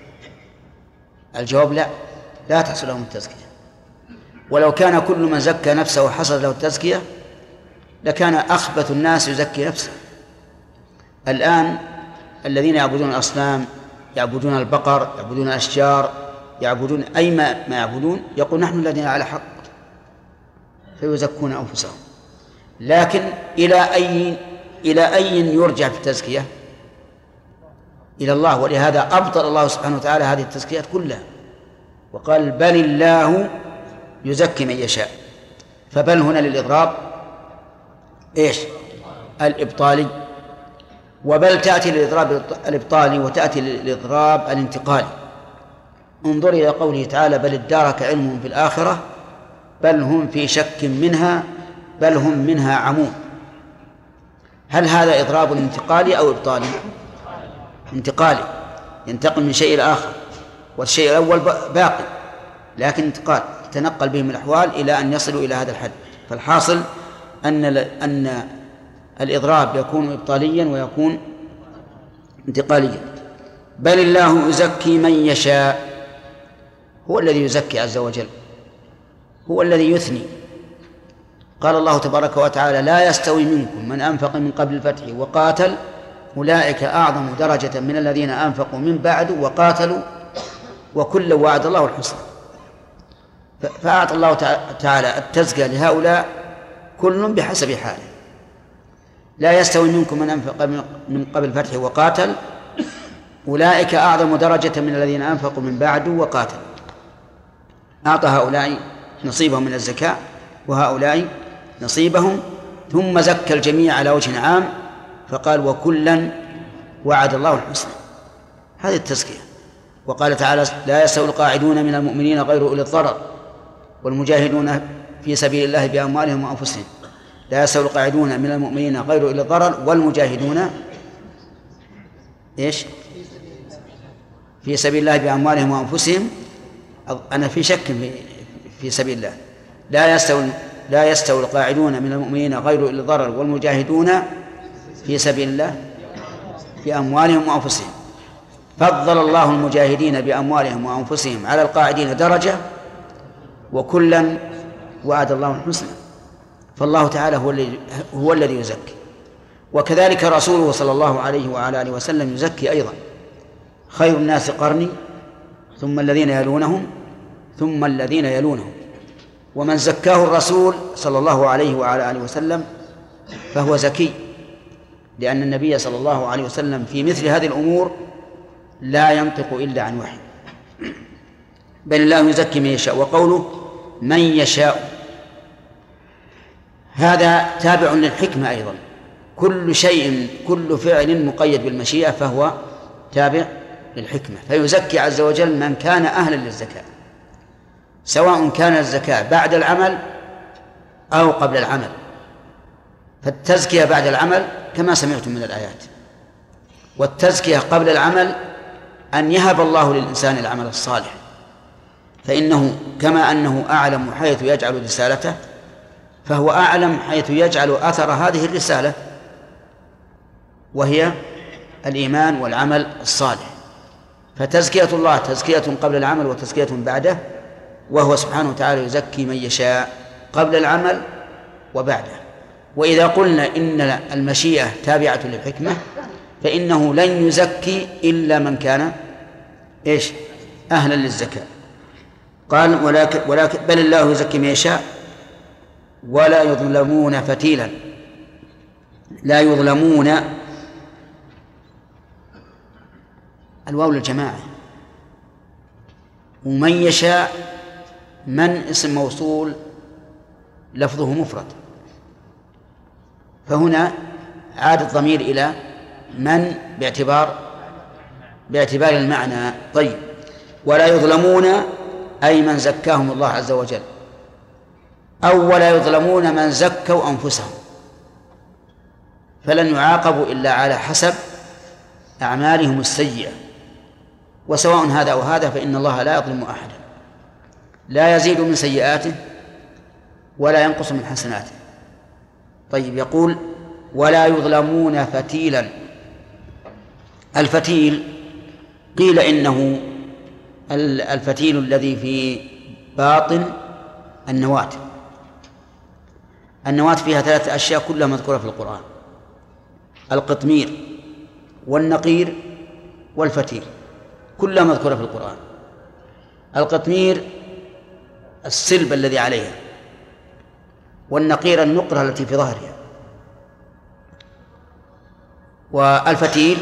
الجواب لا تحصل لهم التزكية. ولو كان كل من زكى نفسه وحصل له التزكية لكان أخبث الناس يزكي نفسه. الآن الذين يعبدون الأصنام، يعبدون البقر، يعبدون الأشجار، يعبدون أي ما يعبدون، يقول نحن الذين على حق، فيزكون أنفسهم. لكن إلى أي يرجع في التزكية؟ إلى الله. ولهذا أبطل الله سبحانه وتعالى هذه التزكيات كلها وقال بل الله يزكي من يشاء. فبل هنا للإضراب الإبطالي، وبل تأتي للإضراب الإبطالي وتأتي للإضراب الانتقالي. انظر إلى قوله تعالى بل ادارك علمهم في الآخرة بل هم في شك منها بل هم منها عمون. هل هذا إضراب انتقالي أو إبطالي؟ انتقالي، ينتقل من شيء إلى آخر، والشيء الأول باقي لكن انتقال، تنقل بهم الأحوال إلى أن يصلوا إلى هذا الحد. فالحاصل أن الإضراب يكون إبطاليا ويكون انتقاليا. بل الله يزكي من يشاء، هو الذي يزكي عز وجل، هو الذي يثني. قال الله تبارك وتعالى لا يستوي منكم من أنفق من قبل الفتح وقاتل أولئك أعظم درجة من الذين أنفقوا من بعد وقاتلوا وكلا وعد الله الحسنى. فأعطى الله تعالى التزكية لهؤلاء كل بحسب حاله. لا يستوي منكم من أنفق من قبل الفتح وقاتل أولئك أعظم درجة من الذين أنفقوا من بعد وقاتلوا. أعطى هؤلاء نصيبهم من الزكاة وهؤلاء نصيبهم، ثم زكى الجميع على وجه عام فقال وكلا وعد الله الحسنى. هذه التزكية. وقال تعالى لا يستوي القاعدون من المؤمنين غير أولي الضرر والمجاهدون في سبيل الله بأموالهم وأنفسهم. لا يستوي القاعدون من المؤمنين غير أولي الضرر والمجاهدون في سبيل الله بأموالهم وأنفسهم. أنا في شك في سبيل الله. لا يستوي القاعدون من المؤمنين غير أولي الضرر والمجاهدون في سبيل الله بأموالهم وأنفسهم. فضل الله المجاهدين بأموالهم وأنفسهم على القاعدين درجة وكلا وعد الله الحسنى. فالله تعالى هو الذي يزكي، وكذلك رسوله صلى الله عليه وعلى آله وسلم يزكي أيضا. خير الناس قرني ثم الذين يلونهم ثم الذين يلونهم. ومن زكاه الرسول صلى الله عليه وعلى آله وسلم فهو زكي، لأن النبي صلى الله عليه وسلم في مثل هذه الأمور لا ينطق إلا عن وحي، بل الله يزكي من يشاء. وقوله من يشاء هذا تابع للحكمة أيضا. كل شيء كل فعل مقيد بالمشيئة فهو تابع للحكمة، فيزكي عز وجل من كان أهلا للزكاة، سواء كان الزكاة بعد العمل أو قبل العمل. فالتزكية بعد العمل كما سمعتم من الآيات، والتزكية قبل العمل أن يهب الله للإنسان العمل الصالح، فإنه كما أنه أعلم حيث يجعل رسالته فهو أعلم حيث يجعل أثر هذه الرسالة، وهي الإيمان والعمل الصالح. فتزكية الله تزكية قبل العمل وتزكية بعده، وهو سبحانه وتعالى يزكي من يشاء قبل العمل وبعده. وإذا قلنا إن المشيئة تابعة للحكمة فإنه لن يزكي إلا من كان أهلا للزكاة. قال ولكن بل الله يزكي من يشاء ولا يظلمون فتيلا. لا يظلمون الواو للجماعة، ومن يشاء من اسم موصول لفظه مفرد، فهنا عاد الضمير إلى من باعتبار المعنى. طيب، ولا يظلمون أي من زكاهم الله عز وجل، أو ولا يظلمون من زكوا أنفسهم، فلن يعاقبوا إلا على حسب أعمالهم السيئة. وسواء هذا أو هذا فإن الله لا يظلم أحدا، لا يزيد من سيئاته ولا ينقص من حسناته. طيب، يقول ولا يظلمون فتيلا. الفتيل قيل إنه الفتيل الذي في باطن النواة. النواة فيها 3 أشياء كلها مذكورة في القرآن: القطمير والنقير والفتيل، كلها مذكورة في القرآن. القطمير السلب الذي عليها، والنقير النقرة التي في ظهرها، والفتيل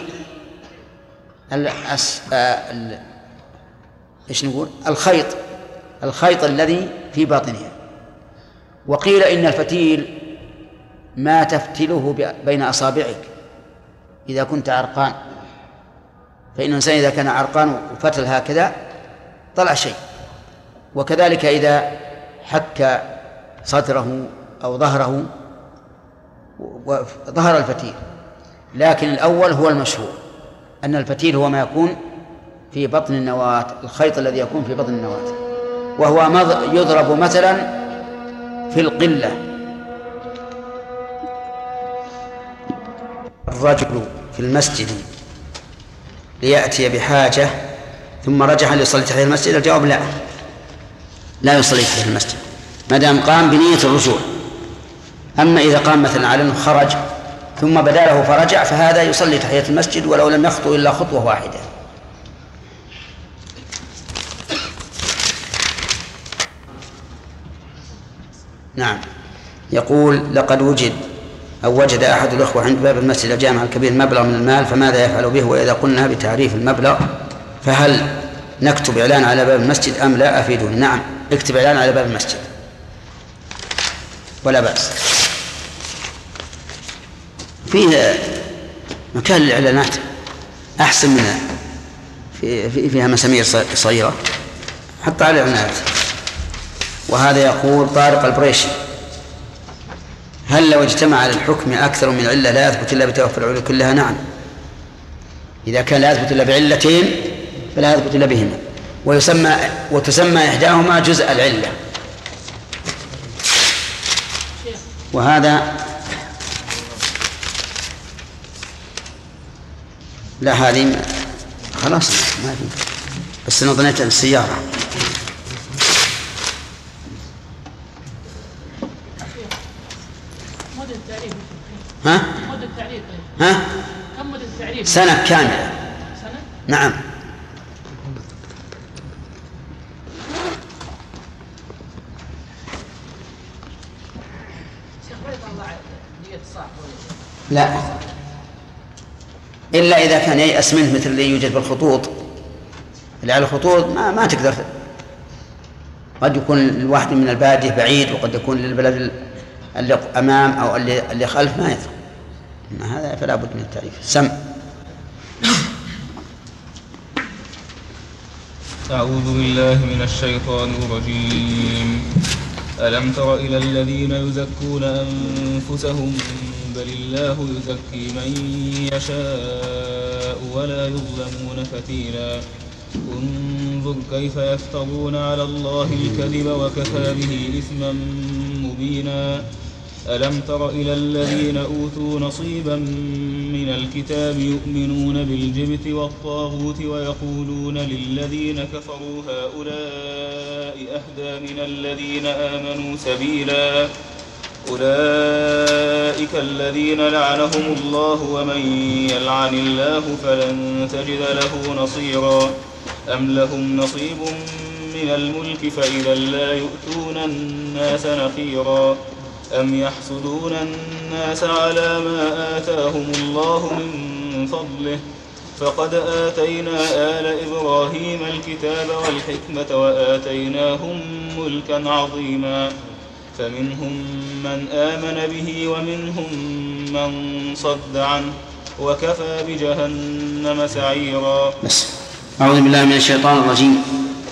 الخيط الذي في باطنها. وقيل إن الفتيل ما تفتله بين أصابعك إذا كنت عرقان، فإن الإنسان إذا كان عرقان وفتل هكذا طلع شيء، وكذلك إذا حك صدره أو ظهره ظهر الفتيل. لكن الأول هو المشهور، أن الفتيل هو ما يكون في بطن النواة، الخيط الذي يكون في بطن النواة، وهو يضرب مثلا في القلة. الرجل في المسجد ليأتي بحاجة ثم رجع ليصلي تحية المسجد، الجواب لا يصلي تحية المسجد ما دام قام بنية الرجوع. أما إذا قام مثلا على أنه خرج ثم بدا له فرجع فهذا يصلي تحية المسجد ولو لم يخطو إلا خطوة واحدة. نعم. يقول لقد وجد أحد الأخوة عند باب المسجد الجامع الكبير مبلغ من المال، فماذا يفعل به؟ وإذا قلنا بتعريف المبلغ فهل نكتب إعلان على باب المسجد أم لا؟ أفيدوني. نعم، اكتب إعلان على باب المسجد ولا بأس. فيه مكان للإعلانات أحسن من فيها مسامير صغيرة حتى على الإعلانات. وهذا يقول طارق البريشي: هل لو اجتمع على الحكم أكثر من علة لا يثبت إلا بتوفر العلة كلها؟ نعم، إذا كان لا يثبت إلا بعلتين فلا يثبت إلا بهما، وتسمى إحداهما جزء العلة. وهذا لا، هذه خلاص ما في، بس أنا ظنيت السيارة. مدة التعريف. ها؟ مدة التعريف. ها؟ كم مدة التعريف؟ سنة كاملة. سنة؟ نعم. لا، إلا إذا كان ييأس منه مثل اللي يوجد بالخطوط، اللي على الخطوط ما تقدر. قد يكون الواحد من البادية بعيد، وقد يكون للبلد اللي أمام أو اللي خلف ما يثق. هذا فلا بد من التعريف. سم. أعوذ بالله من الشيطان الرجيم. ألم تر إلى الذين يزكون أنفسهم بل الله يزكي من يشاء ولا يظلمون فتيلا. انظر كيف يفترون على الله الكذب وكفى به إثما مبينا. ألم تر إلى الذين أوتوا نصيبا من الكتاب يؤمنون بالجبت والطاغوت ويقولون للذين كفروا هؤلاء أهدى من الذين آمنوا سبيلا. أولئك الذين لعنهم الله ومن يلعن الله فلن تجد له نصيرا. أم لهم نصيب من الملك فإذا لا يؤتون الناس نقيرا. أم يحسدون الناس على ما آتاهم الله من فضله فقد آتينا آل إبراهيم الكتاب والحكمة وآتيناهم ملكا عظيما. فمنهم من آمن به ومنهم من صد عنه وكفى بجهنم سعيرا. أعوذ بالله من الشيطان الرجيم.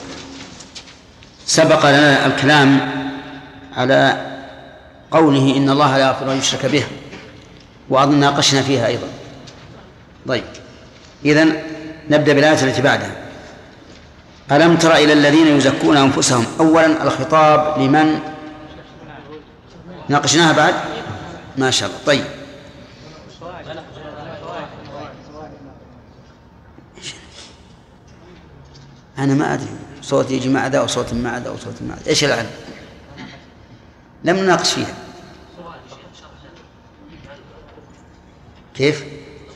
سبق لنا الكلام على قوله إن الله لا يغفر أن يشرك به، وأظن ناقشنا فيها أيضا. طيب، إذن نبدأ بالآية التي بعدها. ألم تر إلى الذين يزكون أنفسهم. أولا الخطاب لمن؟ ناقشناها بعد؟ ما شاء الله. طيب، أنا ما أدري صوتي يجي مع ذا وصوت مع ذا وصوت مع ذا، إيش العلم؟ لم نناقش فيها. كيف؟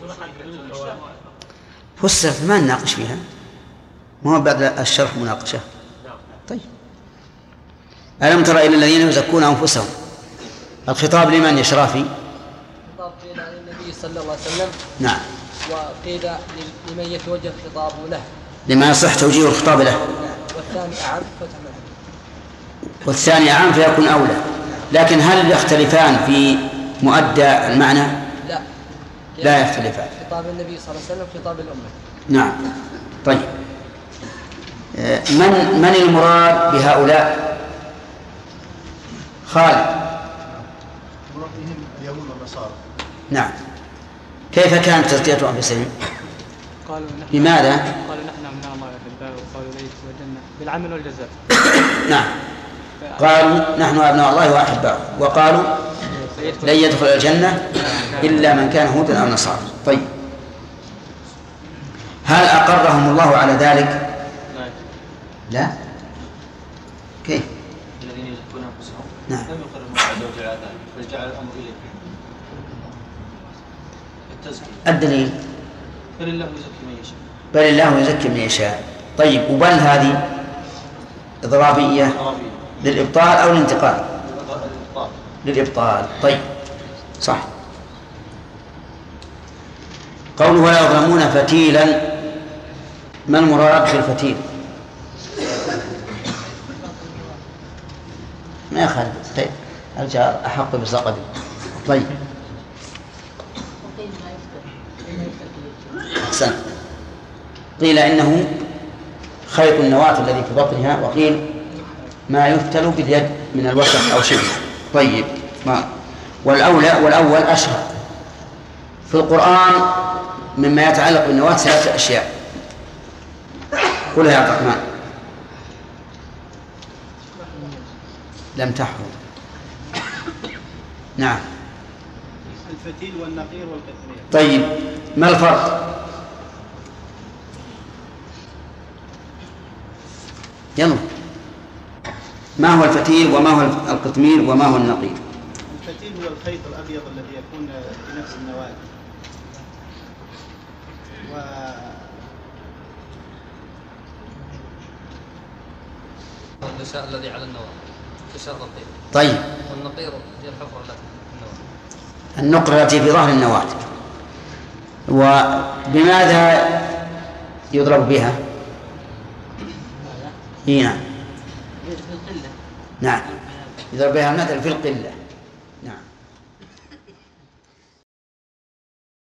فسرت ما نناقش فيها، ما هو بعد الشرح مناقشة. طيب، ألم تر إلى الذين يزكون أنفسهم. الخطاب لمن يا شرافي؟ الخطاب قيل للنبي صلى الله عليه وسلم. نعم. وقيل لمن يتوجه الخطاب له، لما يصح توجيه الخطاب له. والثاني أعم فتح، والثاني أعم فيكون أولى. لكن هل يختلفان في مؤدى المعنى؟ لا يختلفان. خطاب النبي صلى الله عليه وسلم خطاب الأمة. نعم. طيب، من المراد بهؤلاء؟ خالد. مرادهم اليهود والنصارى. نعم. كيف كانت تزكية أنفسهم؟ قالوا لماذا؟ قالوا نحن أبناء الله أحباء وقالوا ليس الجنة بالعمل والجزاء. نعم. قالوا نحن أبناء الله وأحباء وقالوا لن يدخل الجنة إلا من كان هودا أو نصارى. طيب، هل أقرهم الله على ذلك؟ لا. كيف؟ الذين يزكون أنفسهم نعم. لم يقرهم الله عز وجل على ذلك، بل جعل الأمر إليه التزكية. الدليل؟ بل الله يزكي من يشاء. بل الله يزكي من يشاء. طيب، وبل هذه إضرابية للإبطال أو الانتقال؟ للإبطال. طيب، صح. قوله ولا يظلمون فتيلا، ما المراد بالفتيل؟ ما يخالف. طيب، الجار أحق بسقطه. طيب، أحسن. قيل إنه خيط النواة الذي في بطنها، وقيل ما يفتل باليد من الوسخ أو شبه. طيب، والأول أشهر في القرآن مما يتعلق بالنواة 3 أشياء. قلها يا عبد الرحمن. لم تحفظ. نعم. الفتيل والنقير والكثير. طيب، ما الفرق؟ يلا. ما هو الفتيل وما هو القطمير وما هو النقير؟ الفتيل هو الخيط الأبيض الذي يكون في نفس النواة. والغشاء الذي على النواة غشاء رقيق. طيب. والنقير هي الحفرة التي في النواة. النقرة التي في ظهر النواة. وبماذا يضرب بها؟ نعم. نعم، يضرب بها المثل في القلة.